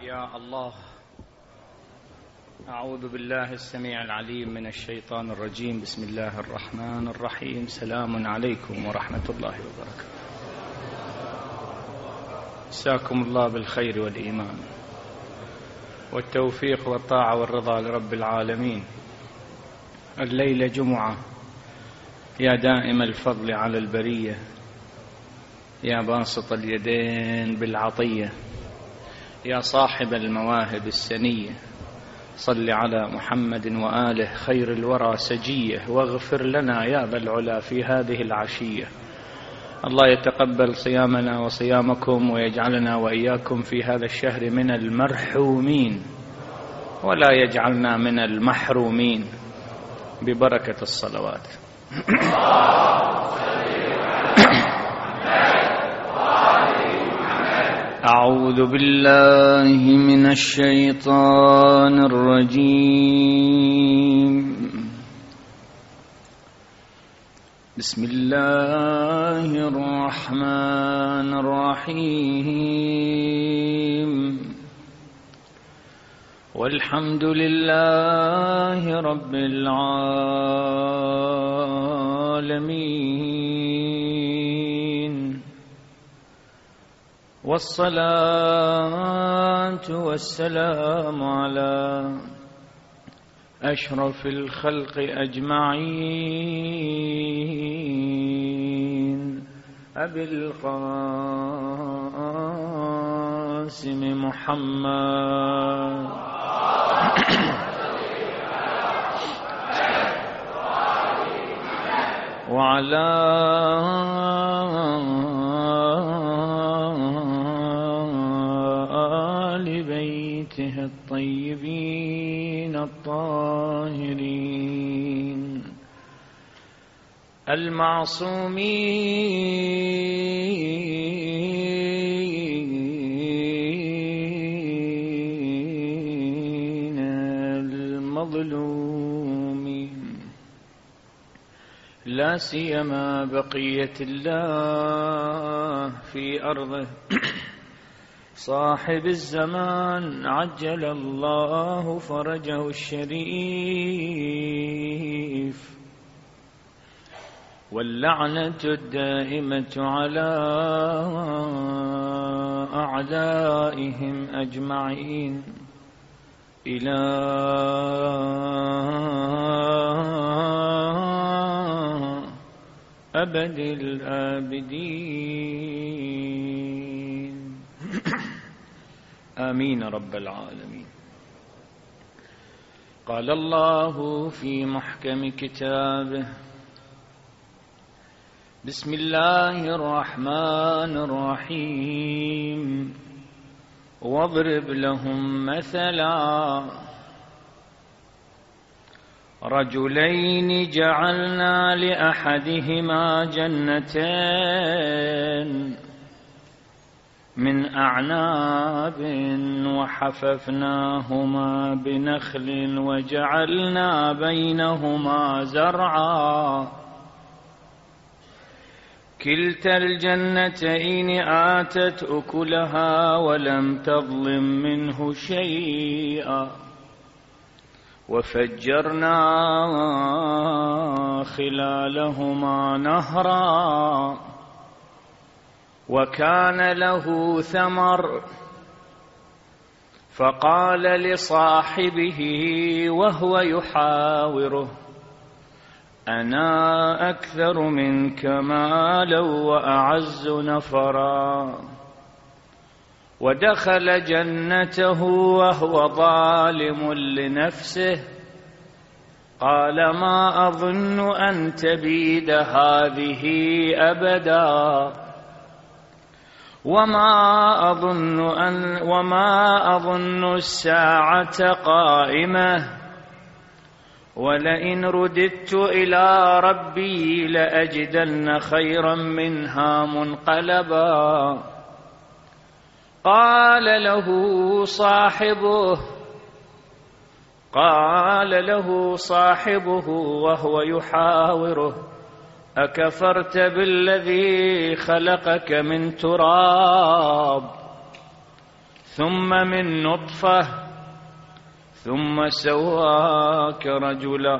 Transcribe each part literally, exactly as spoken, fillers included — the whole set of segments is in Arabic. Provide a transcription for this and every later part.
يا الله. أعوذ بالله السميع العليم من الشيطان الرجيم. بسم الله الرحمن الرحيم. سلام عليكم ورحمة الله وبركاته. مساكم الله بالخير والإيمان والتوفيق والطاعة والرضا لرب العالمين. الليلة جمعة، يا دائم الفضل على البرية، يا باسط اليدين بالعطية، يا صاحب المواهب السنية، صل على محمد وآله خير الورى سجية، واغفر لنا يا ذا العلا في هذه العشية. الله يتقبل صيامنا وصيامكم، ويجعلنا وإياكم في هذا الشهر من المرحومين، ولا يجعلنا من المحرومين ببركة الصلوات. أعوذ بالله من الشيطان الرجيم. بسم الله الرحمن الرحيم. والحمد لله رب العالمين، والصلاة والسلام على أشرف الخلق أجمعين، أبي القاسم محمد وعلى آل بيته الطيبين الطاهرين المعصومين المظلومين، لا سيما بقية الله في أرضه، صاحب الزمان عجل الله فرجه الشريف، واللعنة الدائمة على أعدائهم أجمعين إلى أبد الآبدين. آمين رب العالمين. قال الله في محكم كتابه: بسم الله الرحمن الرحيم. واضرب لهم مثلا رجلين جعلنا لأحدهما جنتين من أعناب وحففناهما بنخل وجعلنا بينهما زرعا، كلتا الجنتين آتت أكلها ولم تظلم منه شيئا، وفجرنا خلالهما نهرا، وكان له ثمر، فقال لصاحبه وهو يحاوره: أنا أكثر منك مالا وأعز نفرا. ودخل جنته وهو ظالم لنفسه، قال ما أظن أن تبيد هذه أبدا، وما أظن أن وما أظن الساعة قائمة، ولئن رددت إلى ربي لأجدن خيرا منها منقلبا. قال له صاحبه قال له صاحبه وهو يحاوره: أكفرت بالذي خلقك من تراب ثم من نطفة ثم سواك رجلا.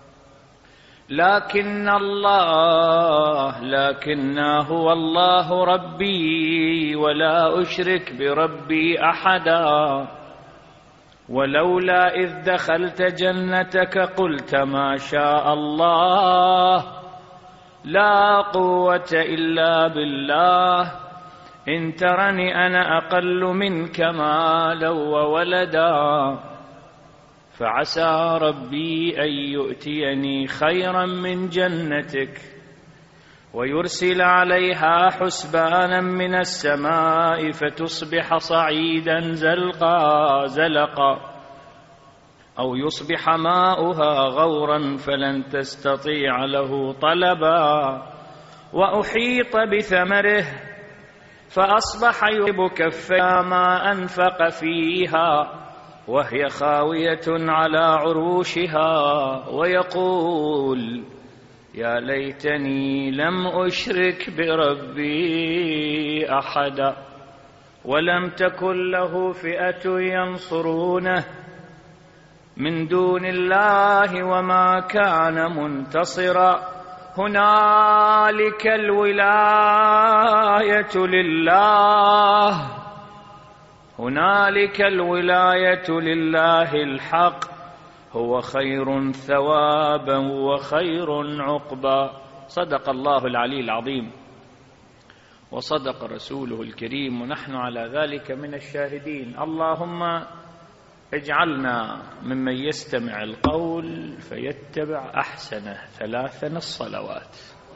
لكن الله لكن هو الله ربي ولا أشرك بربي أحدا. ولولا إذ دخلت جنتك قلت ما شاء الله لا قوة إلا بالله إن ترني أنا أقل منك مالا وولدا. فعسى ربي أن يؤتيني خيرا من جنتك ويرسل عليها حسبانا من السماء فتصبح صعيدا زلقا زلقا أو يصبح ماؤها غورا فلن تستطيع له طلبا. وأحيط بثمره فأصبح يعجب كفيها ما أنفق فيها وهي خاوية على عروشها ويقول يا ليتني لم أشرك بربي أحدا ولم تكن له فئة ينصرونه من دون الله وما كان منتصرا. هنالك الولاية لله هنالك الولاية لله الحق هو خير ثوابا وخير عقبا. صدق الله العلي العظيم وصدق رسوله الكريم ونحن على ذلك من الشاهدين. اللهم اجعلنا ممن يستمع القول فيتبع أحسنه. ثلاثا الصلوات.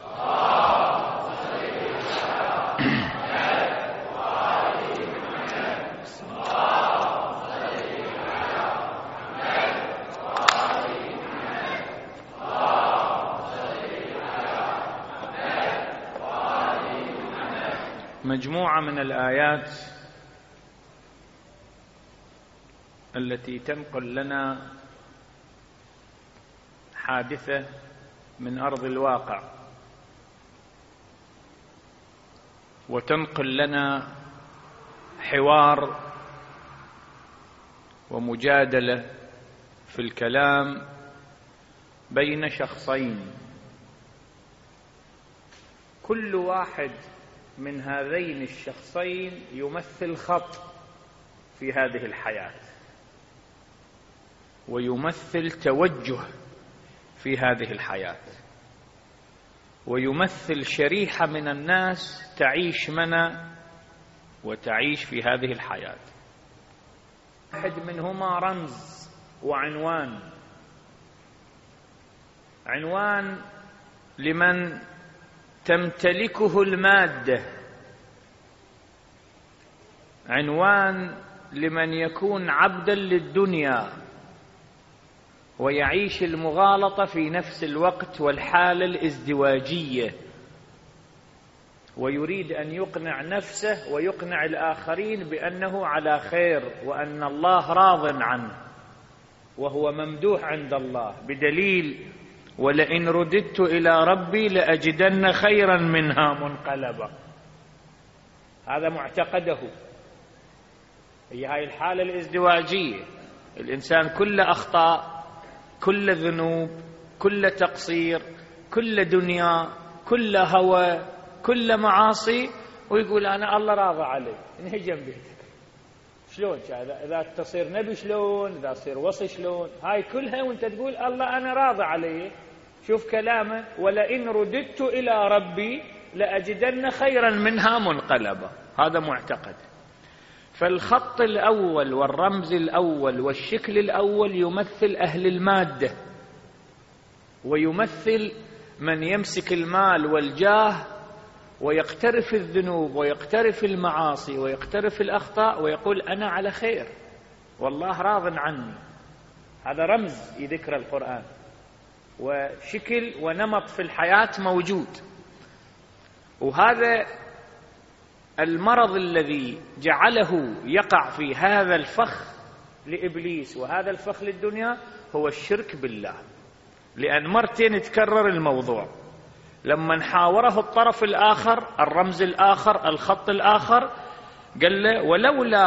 مجموعة من الآيات التي تنقل لنا حادثة من أرض الواقع وتنقل لنا حوار ومجادلة في الكلام بين شخصين، كل واحد من هذين الشخصين يمثل خط في هذه الحياة ويمثل توجه في هذه الحياة ويمثل شريحة من الناس تعيش منا وتعيش في هذه الحياة. واحد منهما رمز وعنوان، عنوان لمن تمتلكه المادة، عنوان لمن يكون عبدا للدنيا ويعيش المغالطة في نفس الوقت والحالة الازدواجية، ويريد أن يقنع نفسه ويقنع الآخرين بأنه على خير وأن الله راض عنه وهو ممدوح عند الله، بدليل ولئن رددت إلى ربي لأجدن خيرا منها منقلبا. هذا معتقده، هي هاي الحالة الازدواجية. الإنسان كل أخطاء، كل ذنوب، كل تقصير، كل دنيا، كل هوى، كل معاصي، ويقول أنا الله راضى علي. انهجم بيتك شلون؟ إذا تصير نبي شلون؟ إذا تصير وصي شلون؟ هاي كلها وانت تقول الله أنا راضى علي. شوف كلامه ولئن رددت إلى ربي لأجدن خيرا منها منقلبا. هذا معتقد. فالخط الأول والرمز الأول والشكل الأول يمثل أهل المادة، ويمثل من يمسك المال والجاه ويقترف الذنوب ويقترف المعاصي ويقترف الأخطاء ويقول أنا على خير والله راض عني. هذا رمز يذكر القرآن، وشكل ونمط في الحياة موجود. وهذا المرض الذي جعله يقع في هذا الفخ لإبليس وهذا الفخ للدنيا هو الشرك بالله. لأن مرتين تكرر الموضوع، لما حاوره الطرف الآخر، الرمز الآخر، الخط الآخر، قال له ولولا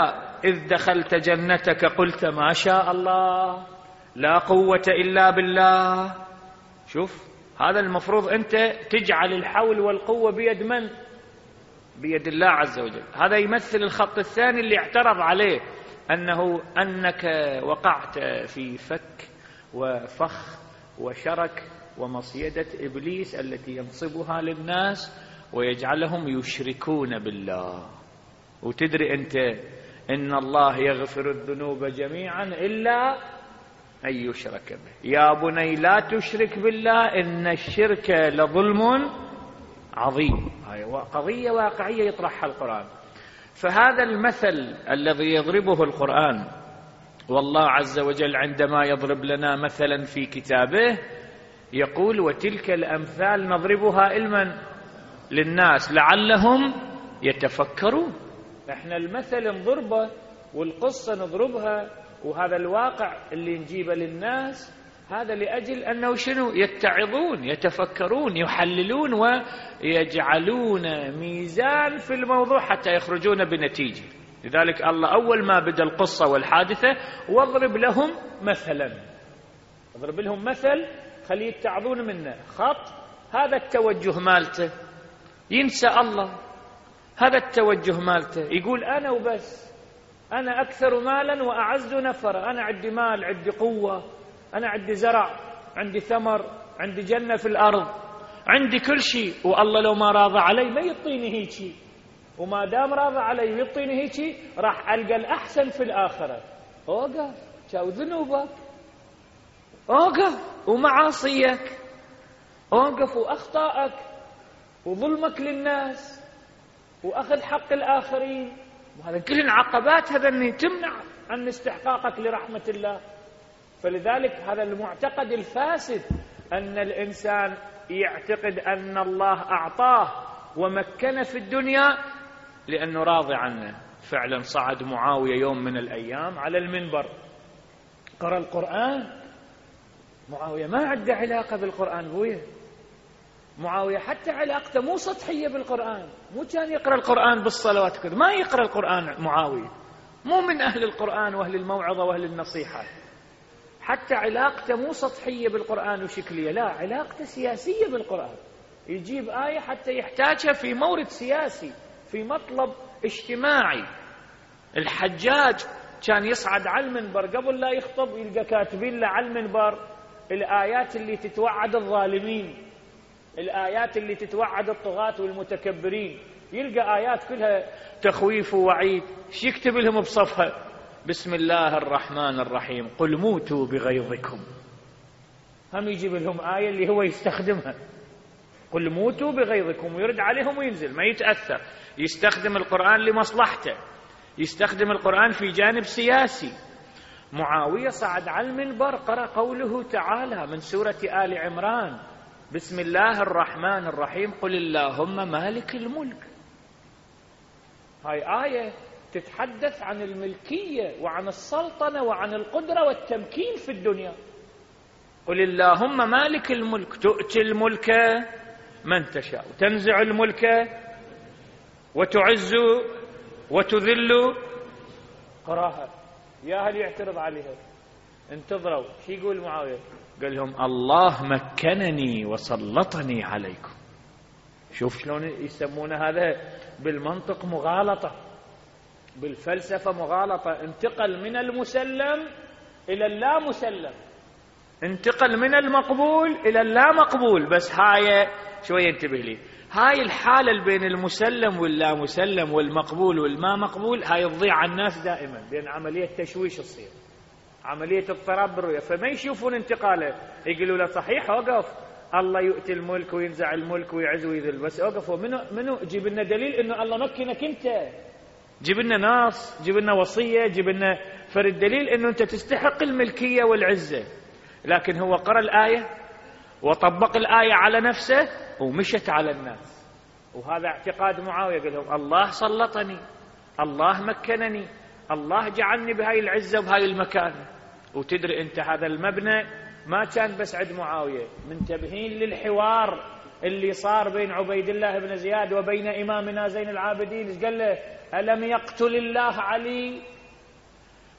إذ دخلت جنتك قلت ما شاء الله لا قوة إلا بالله. شوف، هذا المفروض أنت تجعل الحول والقوة بيد من؟ بيد الله عز وجل. هذا يمثل الخط الثاني اللي اعترض عليه، أنه أنك وقعت في فك وفخ وشرك ومصيدة إبليس التي ينصبها للناس ويجعلهم يشركون بالله. وتدري أنت إن الله يغفر الذنوب جميعا إلا أن يشرك به. يا بني لا تشرك بالله إن الشرك لظلم عظيم. هاي قضية واقعية يطرحها القرآن. فهذا المثل الذي يضربه القرآن، والله عز وجل عندما يضرب لنا مثلا في كتابه يقول وتلك الأمثال نضربها علما للناس لعلهم يتفكرون. احنا المثل نضربه والقصة نضربها وهذا الواقع اللي نجيبه للناس، هذا لأجل أنه شنو؟ يتعظون، يتفكرون، يحللون ويجعلون ميزان في الموضوع حتى يخرجون بنتيجة. لذلك الله أول ما بدأ القصة والحادثة واضرب لهم مثلا، اضرب لهم مثل خليه يتعظون منه. خط هذا التوجه مالته، ينسى الله. هذا التوجه مالته يقول أنا وبس، أنا أكثر مالا وأعز نفرا، أنا عندي مال، عندي قوة، أنا عندي زرع، عندي ثمر، عندي جنة في الأرض، عندي كل شيء، والله لو ما راضى علي ما يعطيني هيك، وما دام راضى علي ويعطيني هيك راح ألقى الأحسن في الآخرة. أوقف شاو ذنوبك، أوقف ومعاصيك، أوقف وأخطائك وظلمك للناس وأخذ حق الآخرين، وهذا كل عقبات هذا أن تمنع عن استحقاقك لرحمة الله. فلذلك هذا المعتقد الفاسد أن الإنسان يعتقد أن الله أعطاه ومكنه في الدنيا لأنه راضي عنه. فعلا صعد معاوية يوم من الأيام على المنبر قرأ القرآن. معاوية ما عنده علاقة بالقرآن بويه، معاوية حتى علاقته مو سطحية بالقرآن، مو كان يقرأ القرآن بالصلوات كذا، ما يقرأ القرآن. معاوية مو من أهل القرآن وأهل الموعظة وأهل النصيحة، حتى علاقته مو سطحية بالقرآن وشكلية، لا، علاقته سياسية بالقرآن. يجيب آية حتى يحتاجها في مورد سياسي، في مطلب اجتماعي. الحجاج كان يصعد على المنبر قبل لا يخطب يلقى كاتبين له على المنبر الآيات اللي تتوعد الظالمين، الآيات اللي تتوعد الطغاة والمتكبرين، يلقى آيات كلها تخويف ووعيد. ايش يكتب لهم بصفها؟ بسم الله الرحمن الرحيم قل موتوا بغيظكم. هم يجيب لهم آية اللي هو يستخدمها، قل موتوا بغيظكم، ويرد عليهم وينزل، ما يتأثر. يستخدم القرآن لمصلحته، يستخدم القرآن في جانب سياسي. معاوية صعد على المنبر قرأ قوله تعالى من سورة آل عمران بسم الله الرحمن الرحيم قل اللهم مالك الملك. هاي آية تتحدث عن الملكية وعن السلطنة وعن القدرة والتمكين في الدنيا. قل اللهم مالك الملك تؤتي الملك من تشاء وتنزع الملك وتعز وتذل. قراها يا هل يعترض عليها. انتظروا شو يقول معاوية؟ قال لهم الله مكنني وسلطني عليكم. شوف شلون يسمون هذا بالمنطق مغالطة، بالفلسفة مغالطة. انتقل من المسلم إلى اللا مسلم، انتقل من المقبول إلى اللا مقبول. بس هاي شوية انتبه لي، هاي الحالة اللي بين المسلم واللا مسلم والمقبول والما مقبول هاي تضيع على الناس دائما، لأن عملية تشويش تصير، عملية اضطراب بالرؤية، فما يشوفون انتقاله. يقولوا له صحيح اوقف، الله يؤتي الملك وينزع الملك ويعز ويذل، بس اوقفوا منو منو جيب لنا دليل انه الله مكنك انت، جيب لنا نص، جيب لنا وصية، جيب لنا فرد دليل انه انت تستحق الملكية والعزة. لكن هو قرأ الآية وطبق الآية على نفسه ومشت على الناس. وهذا اعتقاد معاوية، قال لهم الله سلطني، الله مكنني، الله جعلني بهاي العزة وبهاي المكانة. وتدري انت هذا المبنى ما كان بس عند معاوية، منتبهين للحوار اللي صار بين عبيد الله بن زياد وبين إمامنا زين العابدين. قال له ألم يقتل الله علي؟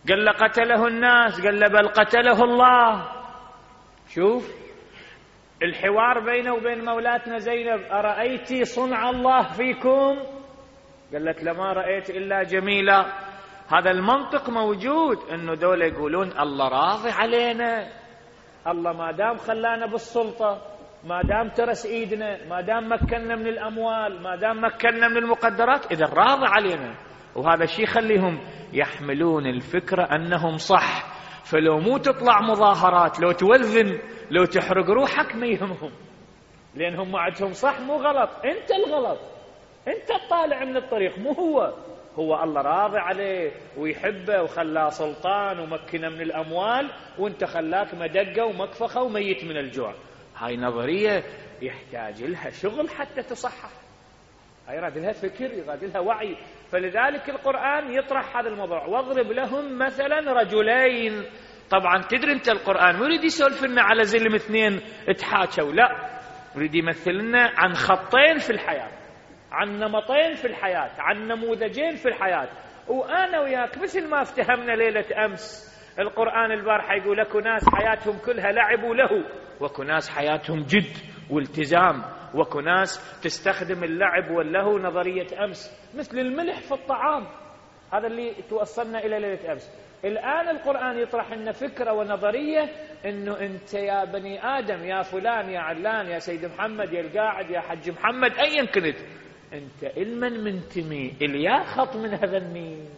قال له قتله الناس، قال له بل قتله الله. شوف الحوار بينه وبين مولاتنا زينب، أرأيتي صنع الله فيكم؟ قالت لما رأيت إلا جميلة. هذا المنطق موجود، انه دول يقولون الله راضي علينا، الله ما دام خلانا بالسلطة، ما دام ترس ايدنا، ما دام مكننا من الاموال، ما دام مكننا من المقدرات، اذا راضي علينا. وهذا الشيء يخليهم يحملون الفكرة انهم صح، فلو مو تطلع مظاهرات، لو توذن، لو تحرق روحك ما يهمهم، لانهم ما عندهم صح مو غلط، انت الغلط، انت الطالع من الطريق مو هو. هو الله راضي عليه ويحبه وخلاه سلطان ومكنه من الأموال، وانت خلاك مدقة ومكفخة وميت من الجوع. هاي نظرية يحتاج لها شغل حتى تصحح، هاي يراد لها فكر، يراد لها وعي. فلذلك القرآن يطرح هذا الموضوع، واضرب لهم مثلا رجلين. طبعا تدري انت القرآن ما يريد يسولف لنا على زلم اثنين اتحاكوا، لا، يريد يمثل لنا عن خطين في الحياة، عن نمطين في الحياة، عن نموذجين في الحياة. وأنا وياك مثل ما افتهمنا ليلة أمس القرآن البارحة يقول لك ناس حياتهم كلها لعب وله، وكو ناس حياتهم جد والتزام، وكو ناس تستخدم اللعب واللهو نظرية أمس، مثل الملح في الطعام. هذا اللي توصلنا إلى ليلة أمس. الآن القرآن يطرح لنا فكرة ونظرية إنه أنت يا بني آدم، يا فلان، يا علان، يا سيد محمد، يا القاعد، يا حج محمد، أيا كنت، أنت إلمن منتمي إليا خط من هذا النيل.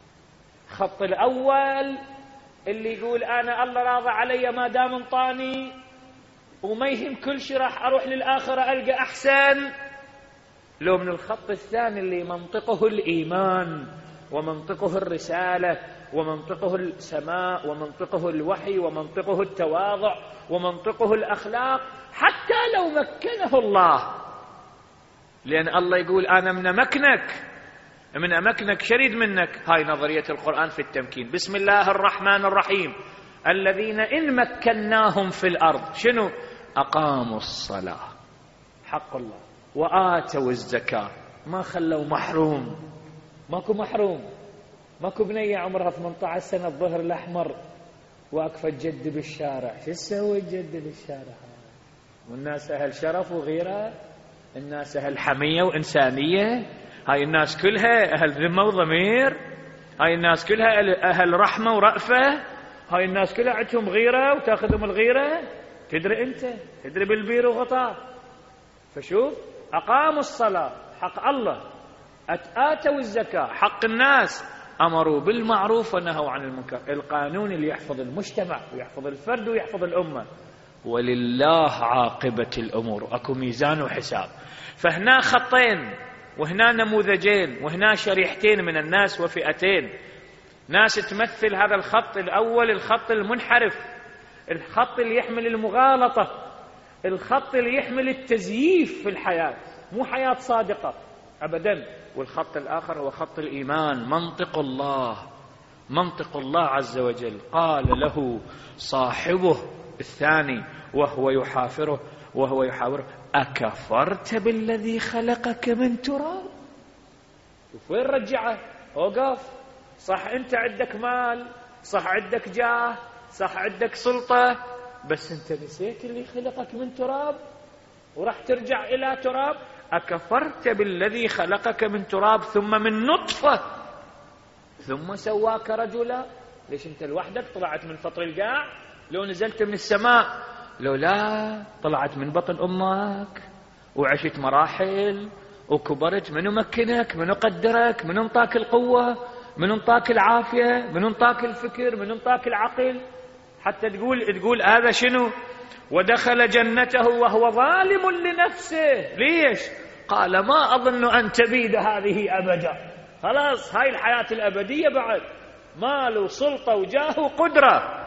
خط الأول اللي يقول أنا الله راضى علي ما دام انطاني، وما يهم كل شيء، راح أروح للآخرة ألقى أحسن. لو من الخط الثاني اللي منطقه الإيمان، ومنطقه الرسالة، ومنطقه السماء، ومنطقه الوحي، ومنطقه التواضع، ومنطقه الأخلاق، حتى لو مكنه الله. لأن الله يقول أنا من أمكنك، من أمكنك شريد منك. هاي نظرية القرآن في التمكين. بسم الله الرحمن الرحيم. الذين إن مكناهم في الأرض شنو؟ أقاموا الصلاة، حق الله، وآتوا الزكاة، ما خلوا محروم، ماكو محروم، ماكو بنية عمرها ثمانية عشر سنة الظهر الأحمر واقفة تجد بالشارع. شو تسوي تجد بالشارع؟ والناس أهل شرف وغيرة، الناس أهل حمية وإنسانية، هاي الناس كلها أهل ذمة وضمير، هاي الناس كلها أهل رحمة ورأفة، هاي الناس كلها عندهم غيرة وتأخذهم الغيرة. تدري أنت، تدري بالبير وغطاء. فشوف، أقاموا الصلاة حق الله، آتوا الزكاة حق الناس، أمروا بالمعروف ونهوا عن المنكر. القانون اللي يحفظ المجتمع ويحفظ الفرد ويحفظ الأمة. ولله عاقبة الأمور، أكو ميزان وحساب. فهنا خطين، وهنا نموذجين، وهنا شريحتين من الناس وفئتين. ناس تمثل هذا الخط الأول، الخط المنحرف، الخط اللي يحمل المغالطة، الخط اللي يحمل التزييف في الحياة، مو حياة صادقة أبدا. والخط الآخر هو خط الإيمان، منطق الله، منطق الله عز وجل. قال له صاحبه الثاني وهو يحافره وهو يحاوره: أكفرت بالذي خلقك من تراب؟ وين رجعه؟ وقف. صح أنت عندك مال، صح عندك جاه، صح عندك سلطة، بس أنت نسيت اللي خلقك من تراب وراح ترجع إلى تراب. أكفرت بالذي خلقك من تراب ثم من نطفة ثم سواك رجلا. ليش أنت لوحدك طلعت من فطر القاع؟ لو نزلت من السماء، لو لا طلعت من بطن أمك وعشت مراحل وكبرت. من مكنك؟ من قدرك؟ من انطاك القوة؟ من انطاك العافية؟ من انطاك الفكر؟ من انطاك العقل حتى تقول تقول هذا شنو؟ ودخل جنته وهو ظالم لنفسه. ليش؟ قال ما أظن أن تبيد هذه أبدا. خلاص، هاي الحياة الأبدية بعد مال وسلطة وجاه وقدرة.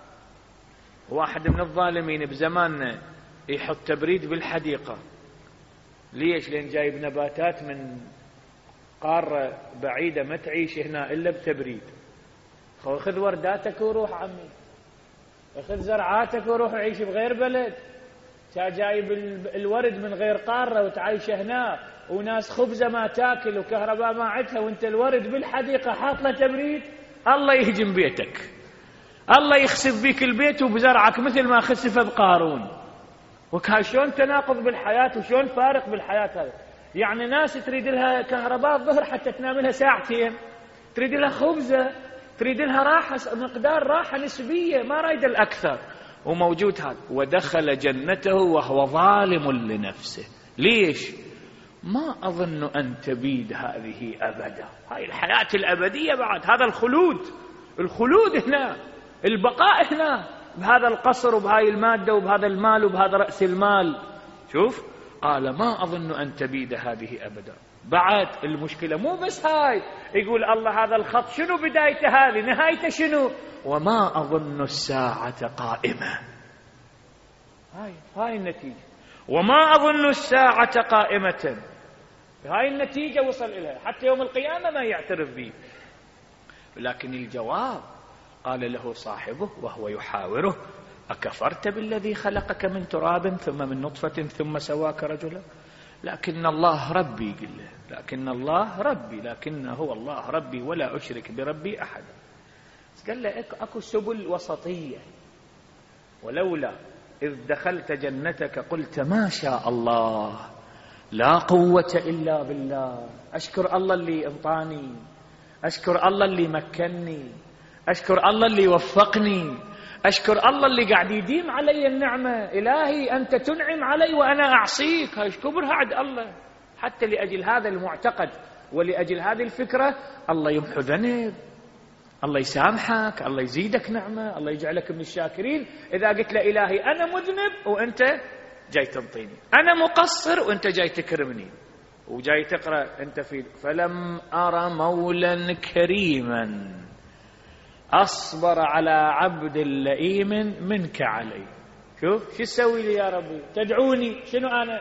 واحد من الظالمين بزماننا يحط تبريد بالحديقة. ليش؟ لأن جايب نباتات من قارة بعيدة ما تعيش هنا إلا بتبريد. خذ ورداتك وروح عمي، خذ زرعاتك وروح عيش بغير بلد. جايب الورد من غير قارة وتعيش هنا، وناس خبزة ما تاكل وكهرباء ما عندها، وانت الورد بالحديقة حاط له تبريد. الله يهجم بيتك، الله يخسف بيك البيت وبزرعك مثل ما خسف بقارون. وكان شلون تناقض بالحياة وشلون فارق بالحياة هذا. يعني ناس تريد لها كهرباء الظهر حتى تنام لها ساعتين، تريد لها خبزة، تريد لها راحة، مقدار راحة نسبية، ما رايد الأكثر. وموجود هذا. ودخل جنته وهو ظالم لنفسه. ليش؟ ما أظن أن تبيد هذه أبدا. هاي الحياة الأبدية بعد، هذا الخلود، الخلود هنا، البقاء هنا بهذا القصر وبهاي المادة وبهذا المال وبهذا رأس المال. شوف، قال ما أظن أن تبيد هذه أبدا. بعد المشكلة مو بس هاي، يقول الله هذا الخط شنو بدايته، هذه نهايته شنو؟ وما أظن الساعة قائمة. هاي هاي النتيجة، وما أظن الساعة قائمة. هاي النتيجة وصل إليها، حتى يوم القيامة ما يعترف به. لكن الجواب قال له صاحبه وهو يحاوره: أكفرت بالذي خلقك من تراب ثم من نطفة ثم سواك رجلا؟ لكن الله ربي، قل له لكن الله ربي، لكن هو الله ربي ولا أشرك بربي أحدا. قال له أكو سبل وسطية، ولولا إذ دخلت جنتك قلت ما شاء الله لا قوة إلا بالله. أشكر الله اللي انطاني، أشكر الله اللي مكنني، أشكر الله اللي وفقني، أشكر الله اللي قاعد يديم علي النعمة. إلهي أنت تنعم علي وأنا أعصيك. هاي كبرها عند الله. حتى لأجل هذا المعتقد ولأجل هذه الفكرة الله يمحو ذنب، الله يسامحك، الله يزيدك نعمة، الله يجعلك من الشاكرين. إذا قلت له إلهي أنا مذنب وأنت جاي تنطيني، أنا مقصر وأنت جاي تكرمني، وجاي تقرأ أنت في فلم أرى مولا كريما أصبر على عبد لئيم منك علي. شوف شو تسوي لي يا ربي؟ تدعوني شنو؟ أنا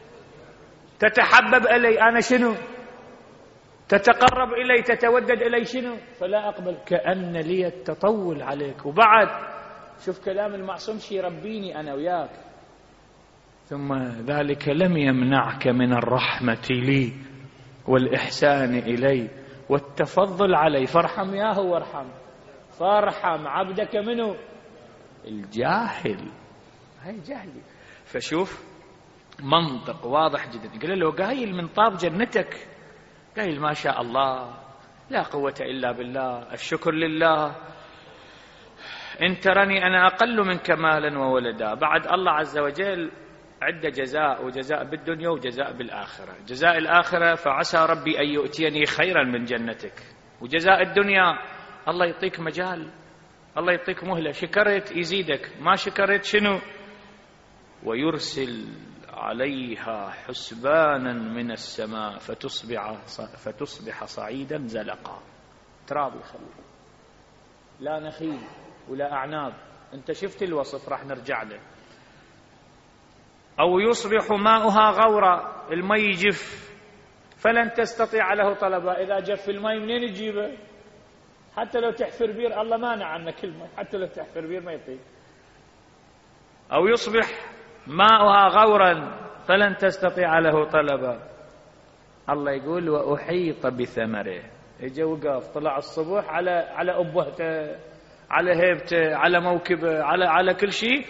تتحبب إلي أنا شنو؟ تتقرب إلي، تتودد إلي شنو؟ فلا أقبل. كأن لي التطول عليك. وبعد شوف كلام المعصوم شي يربيني أنا وياك. ثم ذلك لم يمنعك من الرحمة لي والإحسان إلي والتفضل علي، فارحم ياه وارحم، فارحم عبدك منه الجاهل. هاي جهلي. فشوف منطق واضح جدا. قال له قايل من طاب جنتك، قايل ما شاء الله لا قوة إلا بالله، الشكر لله، إن ترني أنا أقل منك مالا وولدا. بعد الله عز وجل عند جزاء، وجزاء بالدنيا وجزاء بالآخرة. جزاء الآخرة فعسى ربي أن يؤتيني خيرا من جنتك، وجزاء الدنيا الله يعطيك مجال، الله يعطيك مهلة، شكرت يزيدك، ما شكرت شنو؟ ويرسل عليها حسبانا من السماء فتصبح فتصبح صعيدا زلقا. تراب يخلي، لا نخيل ولا أعناب. أنت شفت الوصف، راح نرجع له. أو يصبح ماؤها غورا، المي يجف فلن تستطيع له طلبا. إذا جف المي منين تجيبه؟ حتى لو تحفر بير الله مانع عنك المي، حتى لو تحفر بير ما يطيق. أو يصبح ماؤها غورا فلن تستطيع له طلبا. الله يقول وأحيط بثمره. اجى وقف طلع الصبح على على أبهته، على هيبته، على موكبه، على على كل شيء.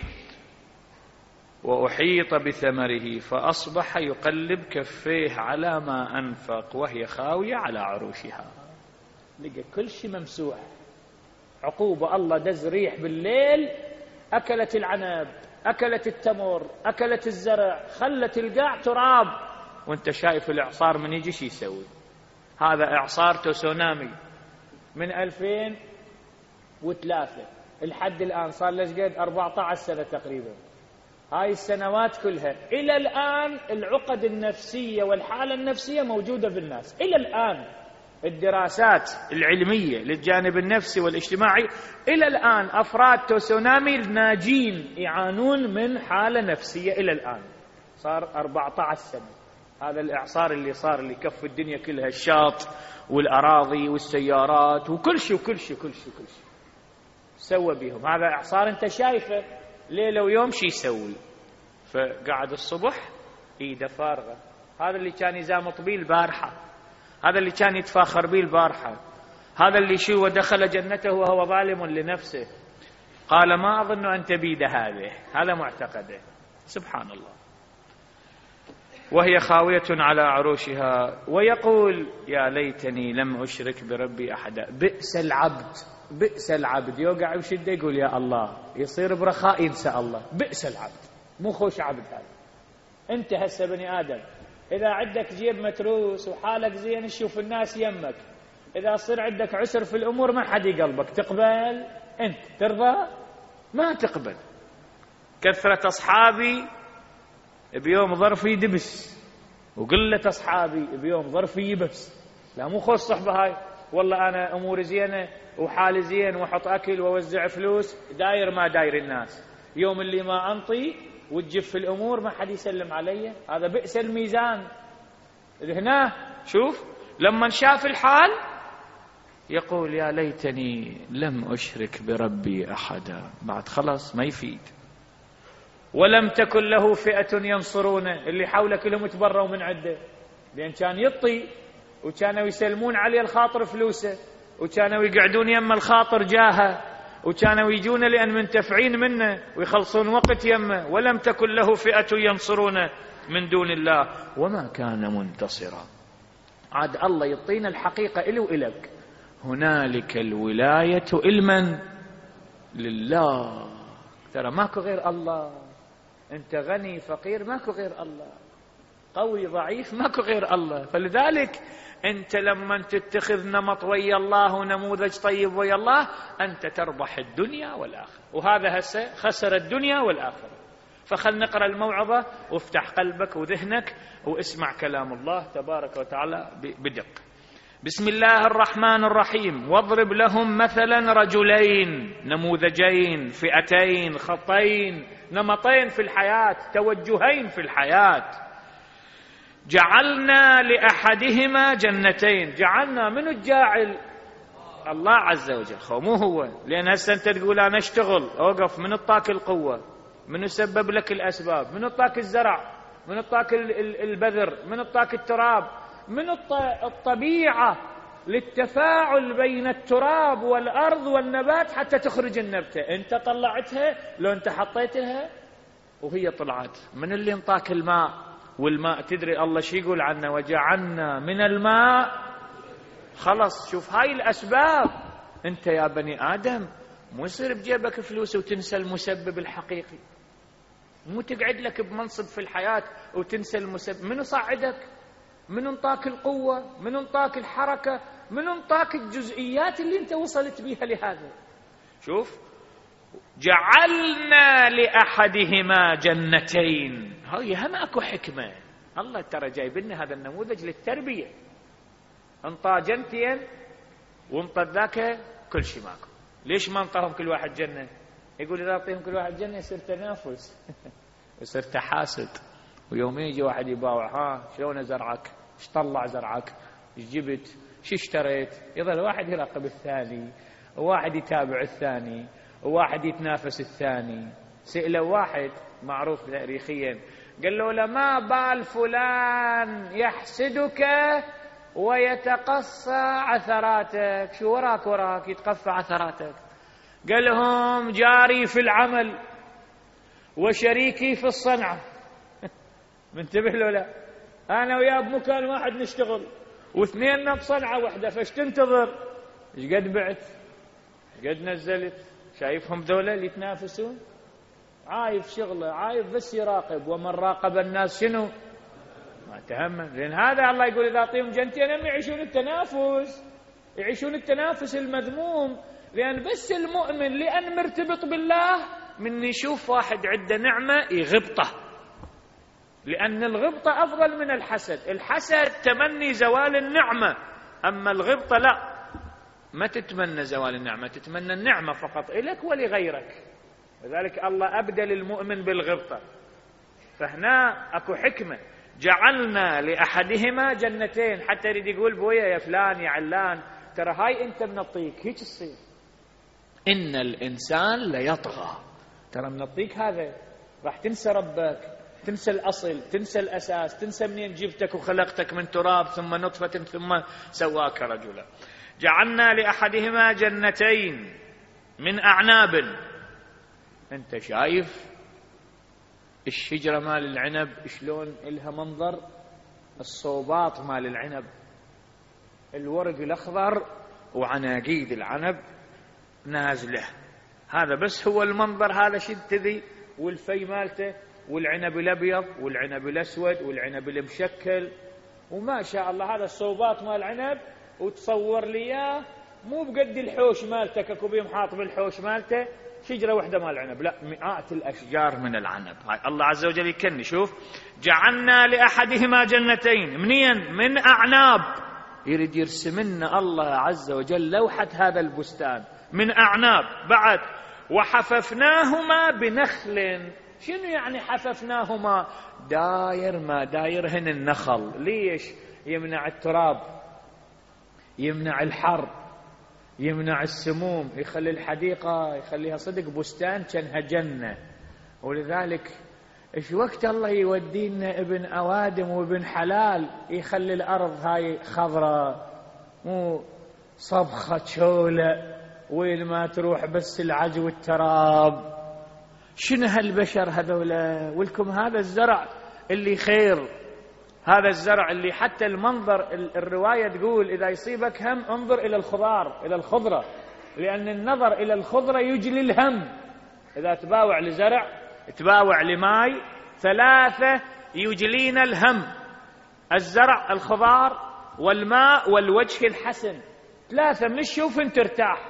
وأحيط بثمره فأصبح يقلب كفيه على ما أنفق وهي خاوية على عروشها. لقى كل شيء ممسوح. عقوبة الله دز ريح بالليل، أكلت العنب، أكلت التمر، أكلت الزرع، خلت القاع تراب. وانت شايف الإعصار من يجي شي يسوي. هذا إعصار تسونامي من ألفين وثلاثة لحد الآن، صار ليش قد أربعة عشر سنة تقريبا. هاي السنوات كلها إلى الآن العقد النفسية والحالة النفسية موجودة بالناس إلى الآن. الدراسات العلمية للجانب النفسي والاجتماعي إلى الآن أفراد تسونامي ناجين يعانون من حالة نفسية إلى الآن. صار أربعة عشر سنة هذا الإعصار اللي صار، اللي كف الدنيا كلها، الشاط والأراضي والسيارات وكل شيء وكل شيء كل شيء كل شيء سوى بهم. هذا إعصار أنت شايفه ليلة ويوم شي يسوي. فقعد الصبح إيده فارغة. هذا اللي كان يزامط بيه البارحة، هذا اللي كان يتفاخر بيه البارحة، هذا اللي شو ودخل جنته وهو ظالم لنفسه. قال ما أظن أن تبيد هذه، هذا معتقده. سبحان الله. وهي خاوية على عروشها. ويقول يا ليتني لم أشرك بربي أحدا. بئس العبد، بئس العبد يوقع بشدة يقول يا الله، يصير برخاء ينسى الله. بئس العبد، مو خوش عبد هذا. أنت هسه بني آدم إذا عندك جيب متروس وحالك زين تشوف الناس يمك، إذا صير عندك عسر في الأمور ما حد يقلبك، تقبل؟ أنت ترضى؟ ما تقبل. كثرة أصحابي بيوم ظرفي دبس، وقلة أصحابي بيوم ظرفي يبس. لا مو خوش صحبة هاي. والله أنا أموري زينة وحالي زين وأحط أكل ووزع فلوس، داير ما داير الناس. يوم اللي ما أنطي وتجف في الأمور ما حد يسلم علي. هذا بئس الميزان. هنا شوف لما شاف الحال يقول يا ليتني لم أشرك بربي أحدا. بعد خلاص ما يفيد. ولم تكن له فئة ينصرونه، اللي حوله كلهم تبروا من عده، لأن كان يطي وكانوا يسلمون عليه الخاطر فلوسه، وكانوا يقعدون يم الخاطر جاهه، وكانوا يجون لأن منتفعين منه ويخلصون وقت يمه. ولم تكن له فئة ينصرونه من دون الله وما كان منتصرا. عاد الله يعطينا الحقيقة إلي وإلك. هنالك الولاية لمن؟ لله. ترى ماكو غير الله. أنت غني فقير ماكو غير الله، قوي ضعيف ماكو غير الله. فلذلك أنت لما تتخذ نمط ويا الله ونموذج طيب ويا الله أنت تربح الدنيا والآخرة. وهذا هسه خسر الدنيا والآخرة. فخل نقرأ الموعظة وافتح قلبك وذهنك واسمع كلام الله تبارك وتعالى بدقة. بسم الله الرحمن الرحيم. واضرب لهم مثلا رجلين، نموذجين، فئتين، خطين، نمطين في الحياة، توجهين في الحياة. جعلنا لأحدهما جنتين. جعلنا من الجاعل؟ الله عز وجل، خو مو هو. لأن هسه أنت تقول أنا أشتغل أوقف، من الطاك القوة، من يسبب لك الأسباب، من الطاك الزرع، من الطاك البذر، من الطاك التراب، من الطبيعة للتفاعل بين التراب والأرض والنبات حتى تخرج النبتة. أنت طلعتها لو أنت حطيتها وهي طلعت. من اللي انطاك الماء؟ والماء تدري الله شي يقول عنه؟ وجعلنا من الماء. خلص شوف هاي الأسباب. أنت يا بني آدم مو يصير بجيبك فلوس وتنسى المسبب الحقيقي، مو تقعد لك بمنصب في الحياة وتنسى المسبب. من صعدك؟ من انطاك القوة؟ من انطاك الحركة؟ من انطاك الجزئيات اللي انت وصلت بيها لهذا؟ شوف جعلنا لأحدهما جنتين. هاي هم اكو حكمة. الله ترى جايب لنا هذا النموذج للتربية. انطى جنتين وانطى ذاك كل شيء ماكو. ليش ما انطاهم كل واحد جنة؟ يقول إذا أعطيهم كل واحد جنة يصير تنافس يصير تحاسد. ويوم يجي واحد يباوع، ها شلون زرعك؟ ايش طلع زرعك؟ ايش جبت؟ شو اشتريت؟ يظل واحد يراقب الثاني، وواحد يتابع الثاني، وواحد يتنافس الثاني. سئل واحد معروف تاريخيا قال له لما بال فلان يحسدك ويتقصى عثراتك؟ شو وراك وراك يتقفى عثراتك؟ قال لهم جاري في العمل وشريكي في الصنعة. منتبه له لا؟ أنا وياه بمكان واحد نشتغل واثنيننا بصنعة واحدة، فايش تنتظر؟ ايش قد بعت؟ ايش قد نزلت؟ شايفهم ذولا اللي يتنافسون؟ عايف شغله، عايف بس يراقب. ومن راقب الناس شنو؟ ما تهمم. لأن هذا الله يقول إذا أعطيهم جنتين هم يعيشون التنافس، يعيشون التنافس المذموم. لأن بس المؤمن لأن مرتبط بالله من يشوف واحد عنده نعمة يغبطه، لأن الغبطة أفضل من الحسد. الحسد تمني زوال النعمة، أما الغبطة لا، ما تتمنى زوال النعمة، تتمنى النعمة فقط إليك ولغيرك. لذلك الله أبدل المؤمن بالغبطة. فهنا أكو حكمة. جعلنا لأحدهما جنتين. حتى يريد يقول بويا يا فلان يا علان ترى هاي أنت منطيك هيك تصير. إن الإنسان ليطغى. ترى منطيك هذا راح تنسى ربك، تنسى الأصل، تنسى الأساس، تنسى منين جبتك وخلقتك من تراب ثم نطفة ثم سواك رجلا. جعلنا لأحدهما جنتين من أعناب. أنت شايف الشجرة مال العنب شلون إلها منظر، الصوبات مال العنب، الورق الأخضر وعناقيد العنب نازلة، هذا بس هو المنظر، هذا شد والفي مالته، والعنب الأبيض والعنب الأسود والعنب المشكل، وما شاء الله هذا الصوبات مال العنب. وتصور لي اياه مو بقد الحوش مالتك، اكو بيهم حاط بالحوش مالته شجره واحده مال العنب، لا مئات الاشجار من العنب. هاي الله عز وجل يكني. شوف، جعلنا لاحدهما جنتين منين؟ من اعناب. يريد يرسم لنا الله عز وجل لوحه هذا البستان من اعناب. بعد وحففناهما بنخل. شنو يعني حففناهما؟ داير ما دايرهن النخل. ليش؟ يمنع التراب، يمنع الحر، يمنع السموم، يخلي الحديقة يخليها صدق بستان كأنها جنة. ولذلك ايش وقت الله يودينا ابن أوادم وابن حلال يخلي الأرض هاي خضراء مو صبخة شولة وين ما تروح بس العج والتراب. شنو هالبشر هذولا؟ ولكم هذا الزرع اللي خير، هذا الزرع اللي حتى المنظر، الرواية تقول إذا يصيبك هم انظر إلى الخضار، إلى الخضرة، لأن النظر إلى الخضرة يجلي الهم. إذا تباوع لزرع، تباوع لماي، ثلاثة يجلين الهم: الزرع، الخضار، والماء، والوجه الحسن. ثلاثة من الشوف انت ترتاح.